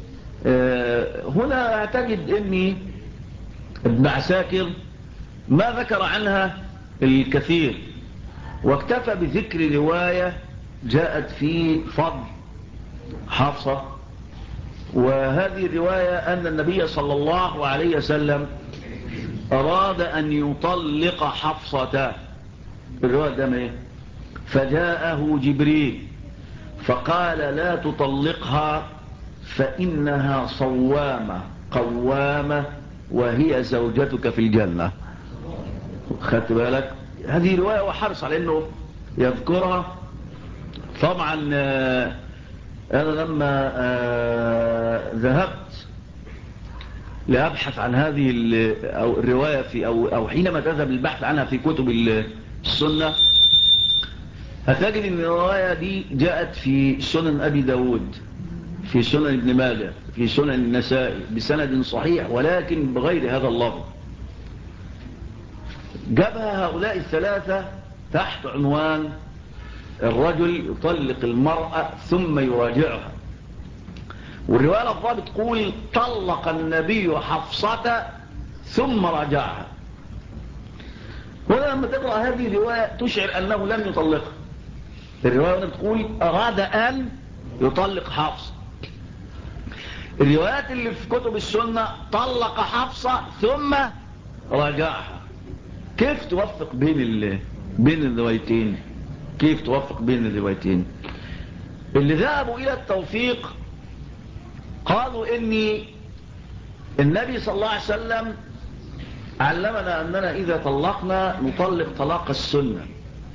هنا أعتقد أني ابن عساكر ما ذكر عنها الكثير، واكتفى بذكر رواية جاءت في فضل حفصة. وهذه الرواية أن النبي صلى الله عليه وسلم أراد أن يطلق حفصة. الرواية ده فجاءه جبريل فقال: لا تطلقها، فإنها صوامة قوامة وهي زوجتك في الجنة. خدت بالك؟ هذه رواية وحرص على أنه يذكرها. طبعا أنا لما ذهبت لأبحث عن هذه أو الرواية في أو حينما تذهب للبحث عنها في كتب السنة، هتجد أن الرواية دي جاءت في سنن أبي داود، في سنن ابن ماجه، في سنن النسائي بسند صحيح، ولكن بغير هذا اللفظ. جابها هؤلاء الثلاثة تحت عنوان الرجل يطلق المرأة ثم يراجعها. والرواية لفظها بتقول طلق النبي حفصة ثم راجعها. هنا لما تقرأ هذه الرواية تشعر أنه لم يطلقها. الرواية هنا بتقول أراد أن يطلق حفصة. الروايات اللي في كتب السنة طلق حفصة ثم راجعها. كيف توفق بين الروايتين؟ كيف توفق بين الروايتين؟ اللي ذهبوا إلى التوفيق قالوا إن النبي صلى الله عليه وسلم علمنا أننا إذا طلقنا نطلق طلاق السنة.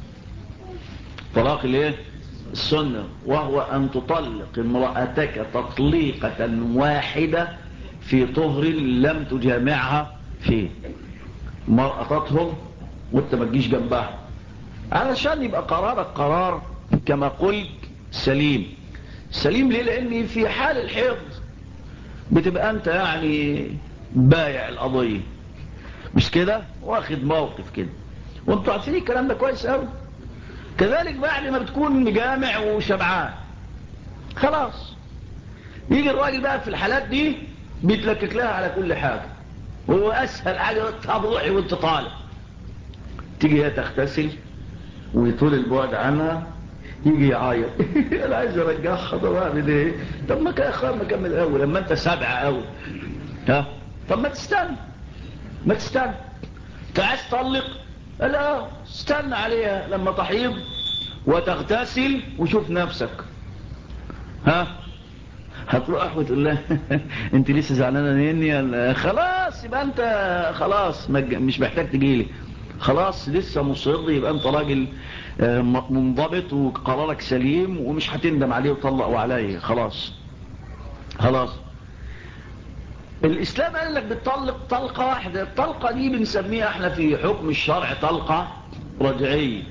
طلاق الايه؟ السنة، وهو أن تطلق امرأتك تطليقة واحدة في طهر لم تجامعها فيه. مرأتهم وانت ما تجيش جنبها، علشان يبقى قرارك قرار كما قلت سليم. سليم ليه؟ لأن في حال الحيض بتبقى أنت يعني بايع القضية، مش كده؟ واخد موقف كده، وانتوا عارفين الكلام ده كويس قوي. كذلك بعد ما بتكون مجامع وشبعان خلاص، يجي الراجل بقى في الحالات دي بيتلكك لها على كل حاجة، وهو أسهل حاجة تضعي وانت طالع. تيجي هي تغتسل ويطول البعد عنها، يجي يعاير انا عايز ارجعها. طب اعمل ايه؟ طب ما كان خير مكمل اول لما انت سابع قوي. ها؟ طب ما تستنى، ما تستنى. انت عايز تطلق؟ لا، استنى عليها لما تحيض وتغتسل وشوف نفسك. ها؟ هتروح وتقول لها انت لسه زعلانه مني؟ خلاص يبقى انت خلاص مش محتاج تجيلي. خلاص لسه مصر، يبقى انت راجل منضبط وقرارك سليم ومش هتندم عليه وطلق وعليه. خلاص خلاص. الإسلام قال لك بتطلق طلقة واحدة. الطلقة دي بنسميها احنا في حكم الشرع طلقة رجعية.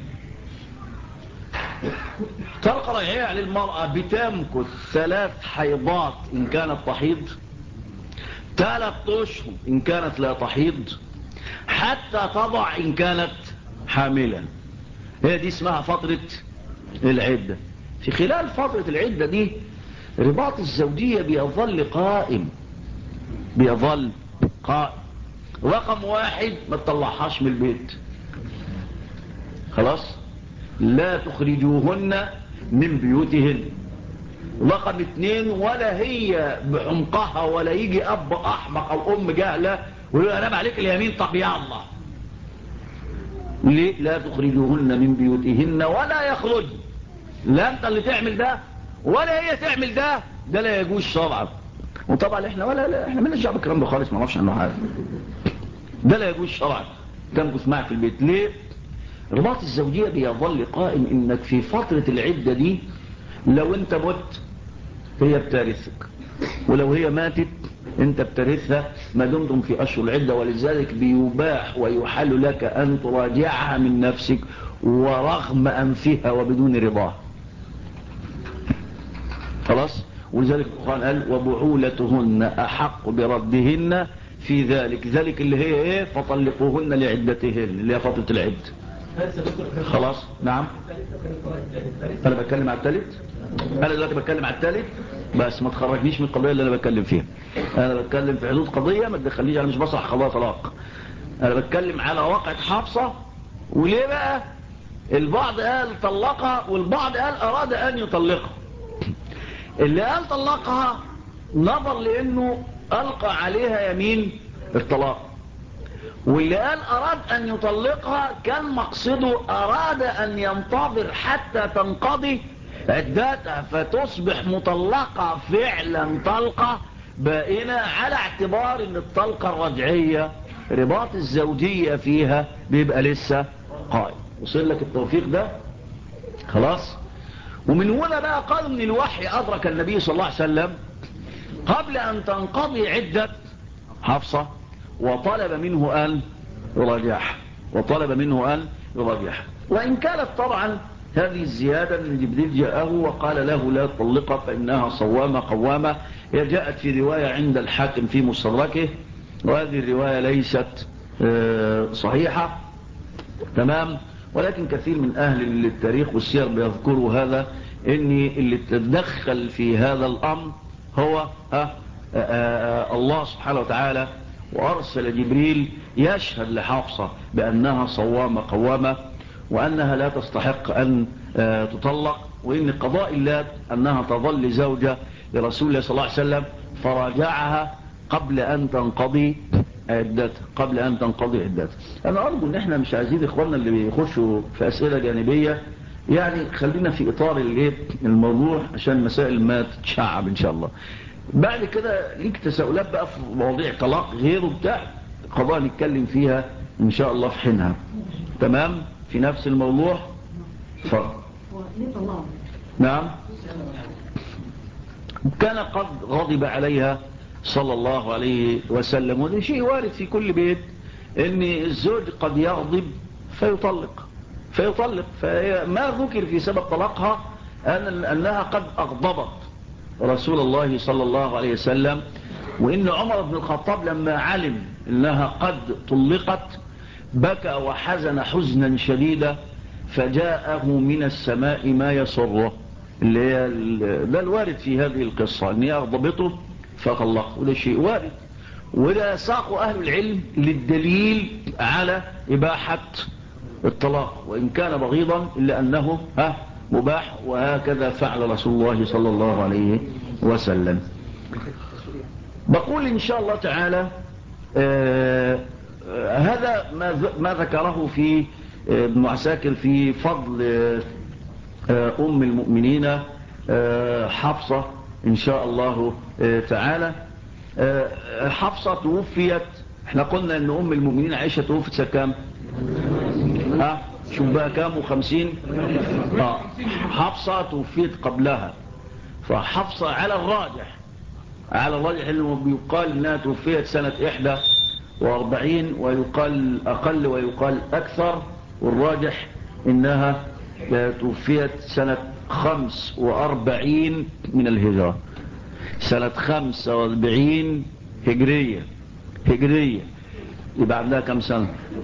طلقة رجعية يعني المرأة بتمكث 3 حيضات إن كانت تحيض، 3 أشهر إن كانت لا تحيض، حتى تضع إن كانت حاملا. هي دي اسمها فترة العدة. في خلال فترة العدة دي رباط الزوجية بيظل قائم، بيظل قائم. رقم 1 ما تطلعهاش من البيت، خلاص، لا تخرجوهن من بيوتهن. رقم 2 ولا هي بحمقها ولا يجي أب أحمق أو أم جهلة ويقول أنا عليك اليمين. طب يا الله، ليه؟ لا تخرجوهن من بيوتهن ولا يخرج. لا أنت اللي تعمل ده ولا هي تعمل ده، ده لا يجوز شرعا. وطبعا احنا مالناش دعوه بالكلام ده خالص، ما نعرفش عنه حاجه. ده لا يجوز شرعا تمكث معك في البيت. ليه؟ رباط الزوجيه بيظل قائم انك في فتره العده دي لو انت مت هي بترثك، ولو هي ماتت انت بترثها ما دمتم في اشهر العده. ولذلك بيباح ويحل لك ان تراجعها من نفسك ورغم انفها وبدون رضاها. خلاص. ولذلك القرآن قال وبعولتهن أحق بردهن في ذلك. ذلك اللي هي ايه؟ فطلقوهن لعدتهن، اللي هي فترة العدة. خلاص. نعم. انا بتكلم على الثالث. انا دلوقتي بتكلم على الثالث، بس ما تخرجنيش من القضية اللي انا بتكلم فيها. انا بتكلم في حدود قضية، ما تدخلنيش، انا مش بصح خلاص طلاق. انا بتكلم على واقعة حفصة. وليه بقى البعض قال طلقها والبعض قال اراد ان يطلقها؟ اللي قال طلقها نظر لانه القى عليها يمين الطلاق، واللي قال اراد ان يطلقها كان مقصده اراد ان ينتظر حتى تنقضي عدتها فتصبح مطلقة فعلا طلقة بائنة، على اعتبار ان الطلقة الرجعية رباط الزوجية فيها بيبقى لسه قائم. وصل لك التوفيق ده؟ خلاص. ومن هنا بقى قالوا ان الوحي ادرك النبي صلى الله عليه وسلم قبل ان تنقضي عدة حفصة، وطلب منه ان يراجعها. وان كانت طبعا هذه الزيادة من جبريل جاءه وقال له لا تطلقها فإنها صوامة قوامة، هي جاءت في رواية عند الحاكم في مستدركه، وهذه الرواية ليست صحيحة تمام. ولكن كثير من أهل التاريخ والسير بيذكروا هذا، إن اللي تدخل في هذا الأمر هو الله سبحانه وتعالى، وأرسل جبريل يشهد لحفصة بأنها صوامة قوامة، وأنها لا تستحق أن تطلق، وإن قضاء الله أنها تظل زوجة لرسول الله صلى الله عليه وسلم، فراجعها قبل أن تنقضي عدتها. أنا أرجو أن احنا مش عايزين إخواننا اللي بيخشوا في أسئلة جانبية، يعني خلينا في إطار الموضوع عشان مسائل ما تتشعب إن شاء الله. بعد كده ليك تساؤلات بقى في مواضيع طلاق غيره بتاع قضاء نتكلم فيها إن شاء الله في حينها. تمام؟ في نفس الموضوع. فرق. نعم. كان قد غضب عليها صلى الله عليه وسلم، وده شيء وارد في كل بيت، ان الزوج قد يغضب فيطلق. فما ذكر في سبب طلاقها أنها قد أغضبت رسول الله صلى الله عليه وسلم. وإن عمر بن الخطاب لما علم أنها قد طلقت بكى وحزن حزنا شديدا، فجاءه من السماء ما يسره، اللي هي ده الوارد في هذه القصة، أن أغضبته فطلقه، وده شيء وارد. وده ساق أهل العلم للدليل على إباحة الطلاق، وإن كان بغيضا إلا أنه مباح، وهكذا فعل رسول الله صلى الله عليه وسلم. بقول إن شاء الله تعالى هذا ما ذكره في ابن عساكر في فضل أم المؤمنين حفصة إن شاء الله تعالى. حفصة توفيت، احنا قلنا ان أم المؤمنين عائشة توفت سنة كام؟ شوف بقى كام و50. حفصة توفيت قبلها، فحفصة على الراجح اللي بيقال انها توفيت سنة 41، ويقال اقل ويقال اكثر، والراجح انها توفيت سنة 45 من الهجرة، سنة 45 هجرية. يبقى عندها كم سنة؟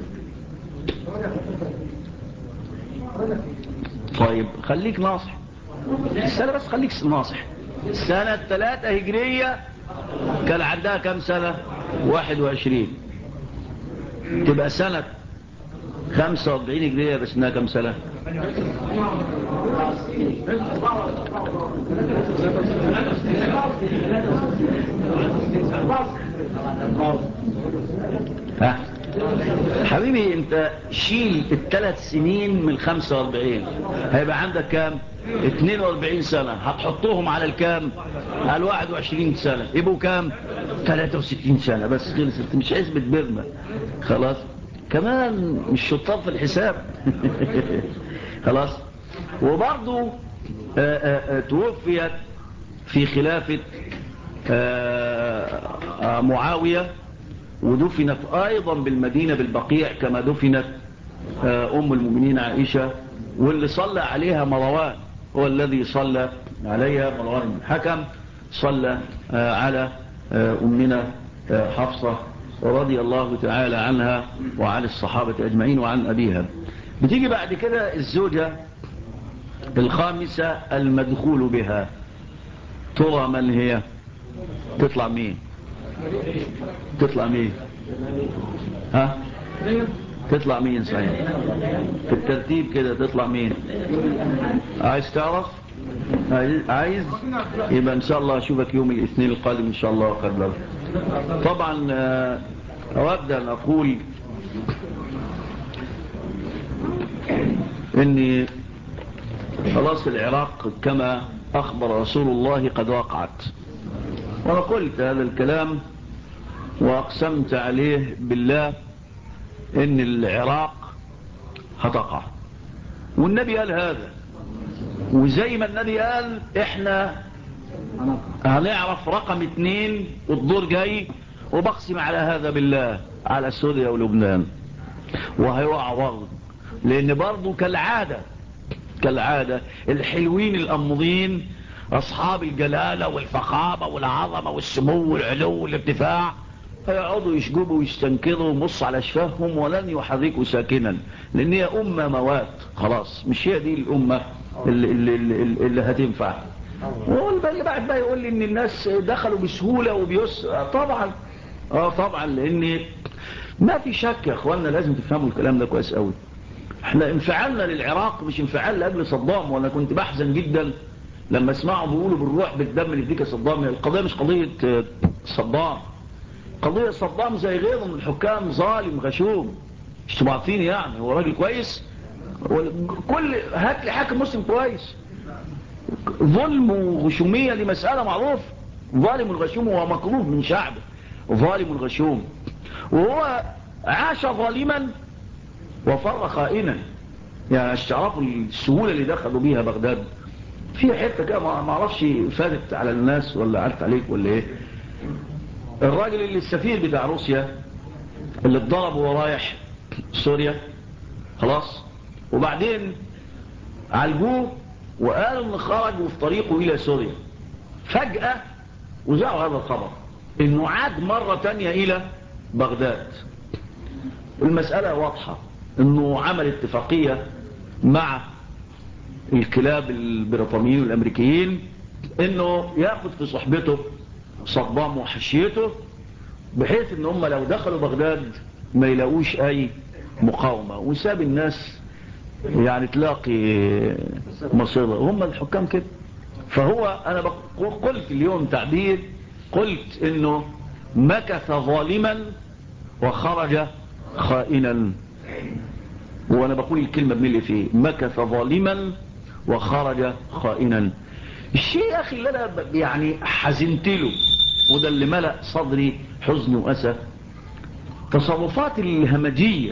طيب خليك ناصح السنة، بس خليك ناصح. سنة 3 هجرية كان عندها كم سنة؟ 21. تبقى سنة 45 هجرية بس انها كم سنة؟ حبيبي انت شيل ال3 سنين من 45 هيبقى عندك كام؟ 42 سنة. هتحطوهم على الكام؟ على 21 سنة، يبقوا كام؟ 63 سنة. بس خلصت، مش حسبة بيرما خلاص، كمان مش شطار في الحساب. خلاص. وبرضو توفيت في خلافة معاوية، ودفنت أيضا بالمدينة بالبقيع كما دفنت أم المؤمنين عائشة، واللي صلى عليها مروان هو الذي صلى عليها، مروان بن الحكم صلى على أمنا حفصة رضي الله تعالى عنها وعن الصحابة أجمعين وعن أبيها. بتيجي بعد كده الزوجة الخامسة المدخول بها، ترى من هي؟ تطلع مين؟ تطلع مين صحيح؟ في الترتيب كده تطلع مين؟ عايز تعرف؟ عايز؟ يبقى ان شاء الله اشوفك يوم الاثنين القادم ان شاء الله قدر. طبعا اود ان اقول اني خلاص العراق كما أخبر رسول الله قد وقعت. وأنا قلت هذا الكلام وأقسمت عليه بالله إن العراق هتقع، والنبي قال هذا، وزي ما النبي قال احنا هنعرف رقم 2 والدور جاي، وبقسم على هذا بالله على سوريا ولبنان، وهيوقع برضه، لان برضه كالعادة الحلوين الأمضين أصحاب الجلالة والفخامة والعظمة والسمو والعلو والارتفاع هيقعدوا يشجبوا ويستنكروا ويبص على شفاههم ولن يحركوا ساكنا، لأن هي أمة موات خلاص، مش هي دي الأمة اللي هتنفع. واللي بعد بقى يقول لي إن الناس دخلوا بسهولة وبيسر، طبعا لأن ما في شك يا أخوانا، لازم تفهموا الكلام ده كويس قوي. احنا انفعالنا للعراق مش انفعال لأجل صدام، وانا كنت بحزن جدا لما اسمعوا بيقولوا بالروح بالدم نديك صدام. القضية مش قضية صدام، قضية صدام زي غيره من الحكام ظالم غشوم، مش تبقوا عارفين يعني هو راجل كويس، هات لي حاكم مسلم كويس. ظلم وغشومية دي مسألة معروف، ظالم الغشوم هو مكروه من شعبه، ظالم الغشوم، وهو عاش ظالما وفر خائنا. يعني اشتعرفوا السهولة اللي دخلوا بيها بغداد في حتة كده ما اعرفش فادت على الناس ولا عدت عليك ولا ايه. الراجل اللي السفير بتاع روسيا اللي اتضرب وهو رايح سوريا خلاص، وبعدين عالجوه وقالوا ان خرجوا في طريقه الى سوريا، فجأة وزعوا هذا الخبر انه عاد مرة تانية الى بغداد. المسألة واضحة، انه عمل اتفاقية مع الكلاب البريطانيين والامريكيين انه ياخد في صحبته صدام وحشيته، بحيث ان هم لو دخلوا بغداد ما يلاقوش اي مقاومة، وساب الناس يعني تلاقي مصيرة. هم الحكام كده. فهو انا قلت اليوم تعبير، قلت انه مكث ظالما وخرج خائنا، وانا بقول الكلمة بملي فيه، مكث ظالما وخرج خائنا. الشيء يا اخي اللي انا يعني حزنت له وده اللي ملأ صدري حزن واسى، تصرفات الهمجية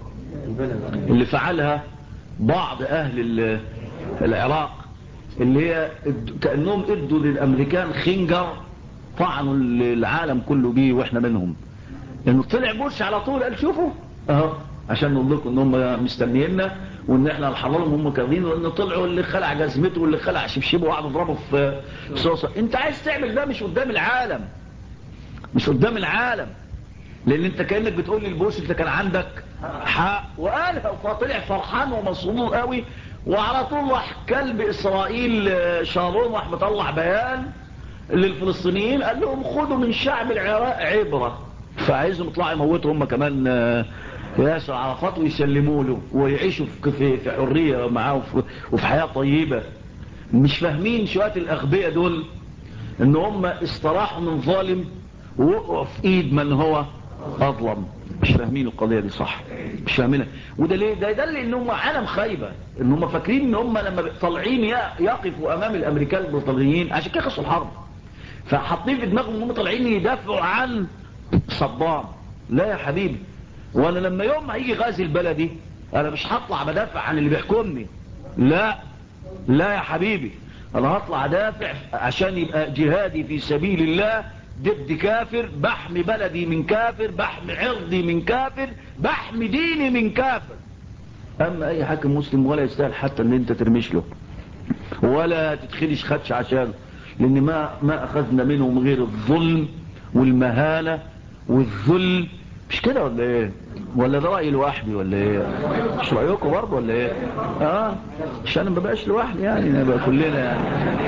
اللي فعلها بعض اهل العراق، اللي هي كأنهم ادوا للامريكان خنجر طعنوا العالم كله بيه واحنا منهم. انه طلع بوش على طول قال شوفوا اهو، عشان نقول لكم ان هم مستنييننا وان احنا نحررهم هم كاذبين، وان طلعوا اللي خلع جزمته واللي خلع شبشبه وقعد يضربه في صوصه. انت عايز تعمل ده مش قدام العالم، مش قدام العالم، لان انت كانك بتقول لي البوش انت كان عندك حق وقالها، فطلع فرحان ومسرور قوي، وعلى طول راح كلب اسرائيل شارون راح مطلع بيان للفلسطينيين قال لهم خدوا من شعب العراق عبره، فعايزهم يطلعوا يموتوا هم كمان ياسر عرفات ويسلموا له ويعيشوا في حريه معاه وفي حياه طيبه. مش فاهمين شويه الاغبياء دول ان هم استراحوا من ظالم ووقعوا في ايد من هو اظلم. مش فاهمين القضيه دي صح، مش فاهمينها. وده ليه؟ ده يدل ان هم عالم خايبه، ان هم فاكرين ان هم لما طالعين يقفوا امام الامريكان البريطانيين عشان كده خسروا الحرب، فحاطين في دماغهم ان هم طالعين يدافعوا عن صدام. لا يا حبيبي، وانا لما يوم ما يجي غازي البلدي انا مش هطلع بدافع عن اللي بيحكمني، لا لا يا حبيبي، انا هطلع دافع عشان يبقى جهادي في سبيل الله ضد كافر، بحمي بلدي من كافر، بحمي عرضي من كافر، بحمي ديني من كافر. اما اي حاكم مسلم ولا يستاهل حتى ان انت ترمش له ولا تدخلش خدش عشانه، لان ما اخذنا منهم غير الظلم والمهانة والذل. مش كده ولا ايه؟ ولا ده رأي لوحدي ولا ايه؟ مش رأيكم برضه ولا ايه؟ عشان ما بقاش لوحدي يعني نبقى كلنا يعني.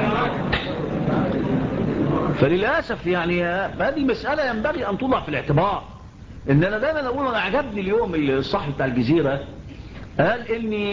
فللأسف يعني هذه المسألة ينبغي ان توضع في الاعتبار. ان انا دايما اقول، انا عجبني اليوم الصحفي بتاع الجزيرة قال اني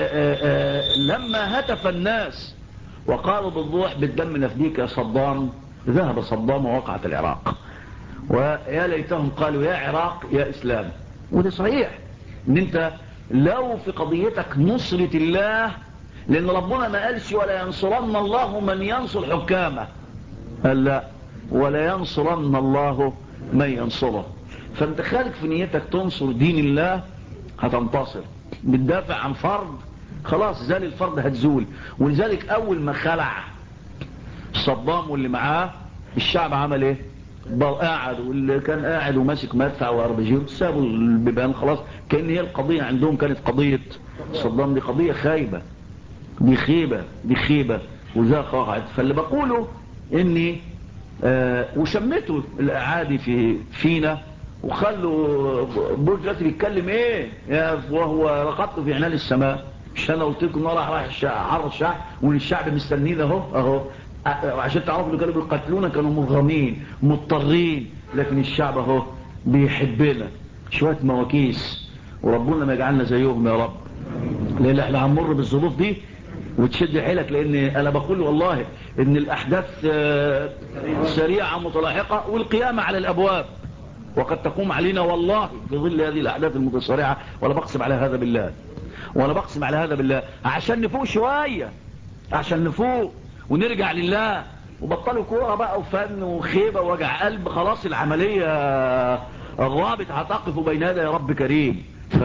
لما هتف الناس وقالوا بالروح بالدم نفديك يا صدام، ذهب صدام ووقعت العراق، ويا ليتهم قالوا يا عراق يا إسلام. وده صحيح ان انت لو في قضيتك نصرة الله لأن ربنا ما قالش ولا ينصرن الله من ينصر حكامه، قال لا، ولا ينصرن الله من ينصره. فانت خالك في نيتك تنصر دين الله هتنتصر. بتدافع عن فرض، خلاص زال الفرض هتزول. ولذلك اول ما خلع صدام واللي معاه الشعب عمل ايه؟ قاعد، واللي كان قاعد وماسك مدفع واربجيه سابوا البيبان. خلاص كأن هي القضية عندهم كانت قضية صدام دي قضية خايبة، دي خيبة، دي خيبة وذا قاعد. فاللي بقوله اني وشمتوا الاعادي فينا وخلوا بورج جاتي بيتكلم ايه وهو رقبته في عنان السماء. مش انا قلت لكم راح حر الشعب وان الشعب مستنين اهو عشان تعرفوا اللي كانوا بيقتلونا كانوا مغرمين مضطرين، لكن الشعب اهو بيحبنا. شويه مواكيس، وربنا ما يجعلنا زيهم يا رب، لان احنا هنمر بالظروف دي وتشد حيلك. لان انا بقول والله ان الاحداث سريعه متلاحقه والقيامه على الابواب، وقد تقوم علينا والله في ظل هذه الاحداث المتسارعه. ولا بقسم على هذا بالله، ولا بقسم على هذا بالله، عشان نفوق شويه، عشان نفوق ونرجع لله وبطلوا كوره بقى وفن وخيبه ووجع قلب. خلاص العمليه الرابط هتقف بين يدي يا رب كريم.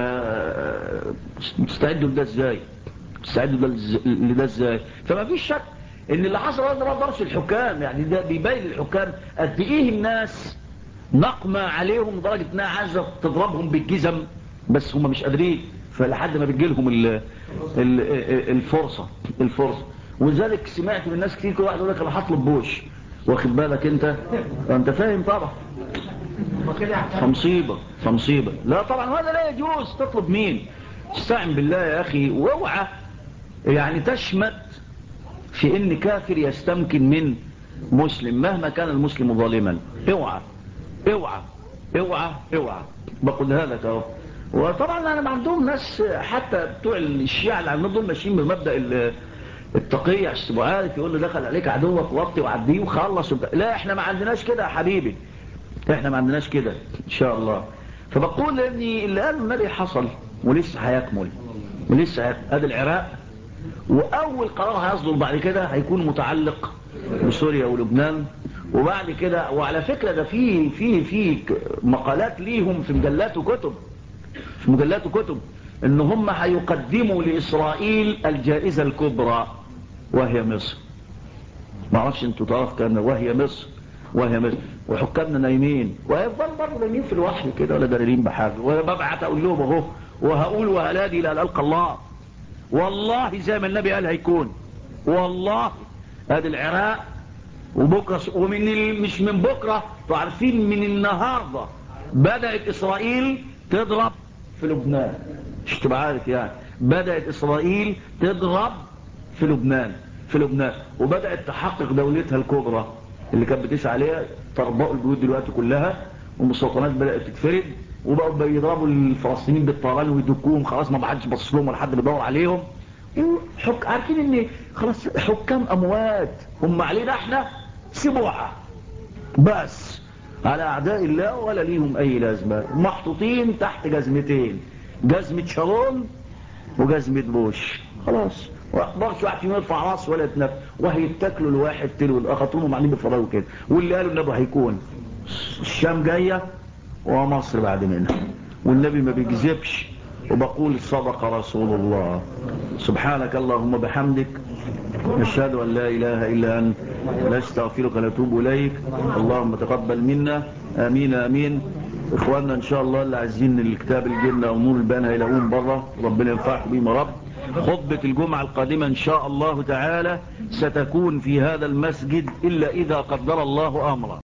فمستعدوا لده ازاي؟ مستعدوا لده ازاي؟ فما فيش شك ان اللي حصل هذا ما درس الحكام. يعني ده بيبين الحكام قد ايه الناس نقمة عليهم لدرجة انها عايزة تضربهم بالجزم بس هم مش قادرين، فلحد ما بتجيلهم الفرصة. ولذلك سمعت من الناس كتير كل واحد يقول لك انا هطلب بوش، واخد بالك انت فاهم طبعا. فمصيبة. لا طبعا هذا لا يجوز. تطلب مين؟ استعن بالله يا اخي، واوعى يعني تشمت في ان كافر يستمكن من مسلم مهما كان المسلم ظالما. اوعى اوعى اوعى اوعى، بقول هذا اهو. وطبعا انا عندهم ناس حتى بتوع الشيعة اللي عندهم دول ماشيين بمبدأ التقية، عشان تبقى عارف يقول له دخل عليك عدوك وطي وعديه وخلص لا احنا ما عندناش كده يا حبيبي، احنا ما عندناش كده ان شاء الله. فبقول ان اللي قاله النبي حصل ولسه هيكمل ولسه ادي العراق، واول قرار هيصدر بعد كده هيكون متعلق بسوريا ولبنان. وبعد كده وعلى فكرة ده في مقالات ليهم في مجلات وكتب ان هم هيقدموا لإسرائيل الجائزة الكبرى وهي مصر. ما اعرفش انتوا تعرف كان وهي مصر وحكامنا نايمين وهيفضل برضه نايمين في الوحي كده ولا دارين بحاجة. وببعت اقول لهم اهو وهقول وهنادي الى القى الله والله زي ما النبي قال هيكون والله. ادي العراق وبكرة مش من بكرة، تعرفين من النهاردة بدأت إسرائيل تضرب في لبنان. مش تبقى عارف يعني بدأت إسرائيل تضرب في لبنان وبدأت تحقق دولتها الكبرى اللي كانت بتسعى عليها. تربقوا الجهود دلوقتي كلها والمستوطنات بدأت تتفرد وبقوا بيضربوا الفلسطينيين بالطيران ويدكوهم. خلاص ما حدش بص لهم ولا حد بيدور عليهم. عارفين ان خلاص حكام اموات هم علينا احنا سبوعة بس على اعداء الله ولا ليهم اي لازمة، محطوطين تحت جزمتين، جزمة شارون وجزمة بوش. خلاص واقدرش واحد فيهم يرفع راس ولا يتنفس وهيتاكلوا الواحد تلو الاخر طول ما عاملين بيفرقوا كده. واللي قالوا النبي هيكون الشام جاية ومصر بعد منها والنبي ما بيكذبش. وبقول صدق رسول الله. سبحانك اللهم بحمدك نشهد أن لا إله إلا أنت نستغفرك ونتوب إليك. اللهم تقبل منا آمين آمين. إخواننا إن شاء الله اللي عايزين الكتاب الجنة ونور البان هيلاقوهم بره، ربنا ينفعكم بهم يا رب. خطبة الجمعة القادمة إن شاء الله تعالى ستكون في هذا المسجد إلا إذا قدر الله أمرا.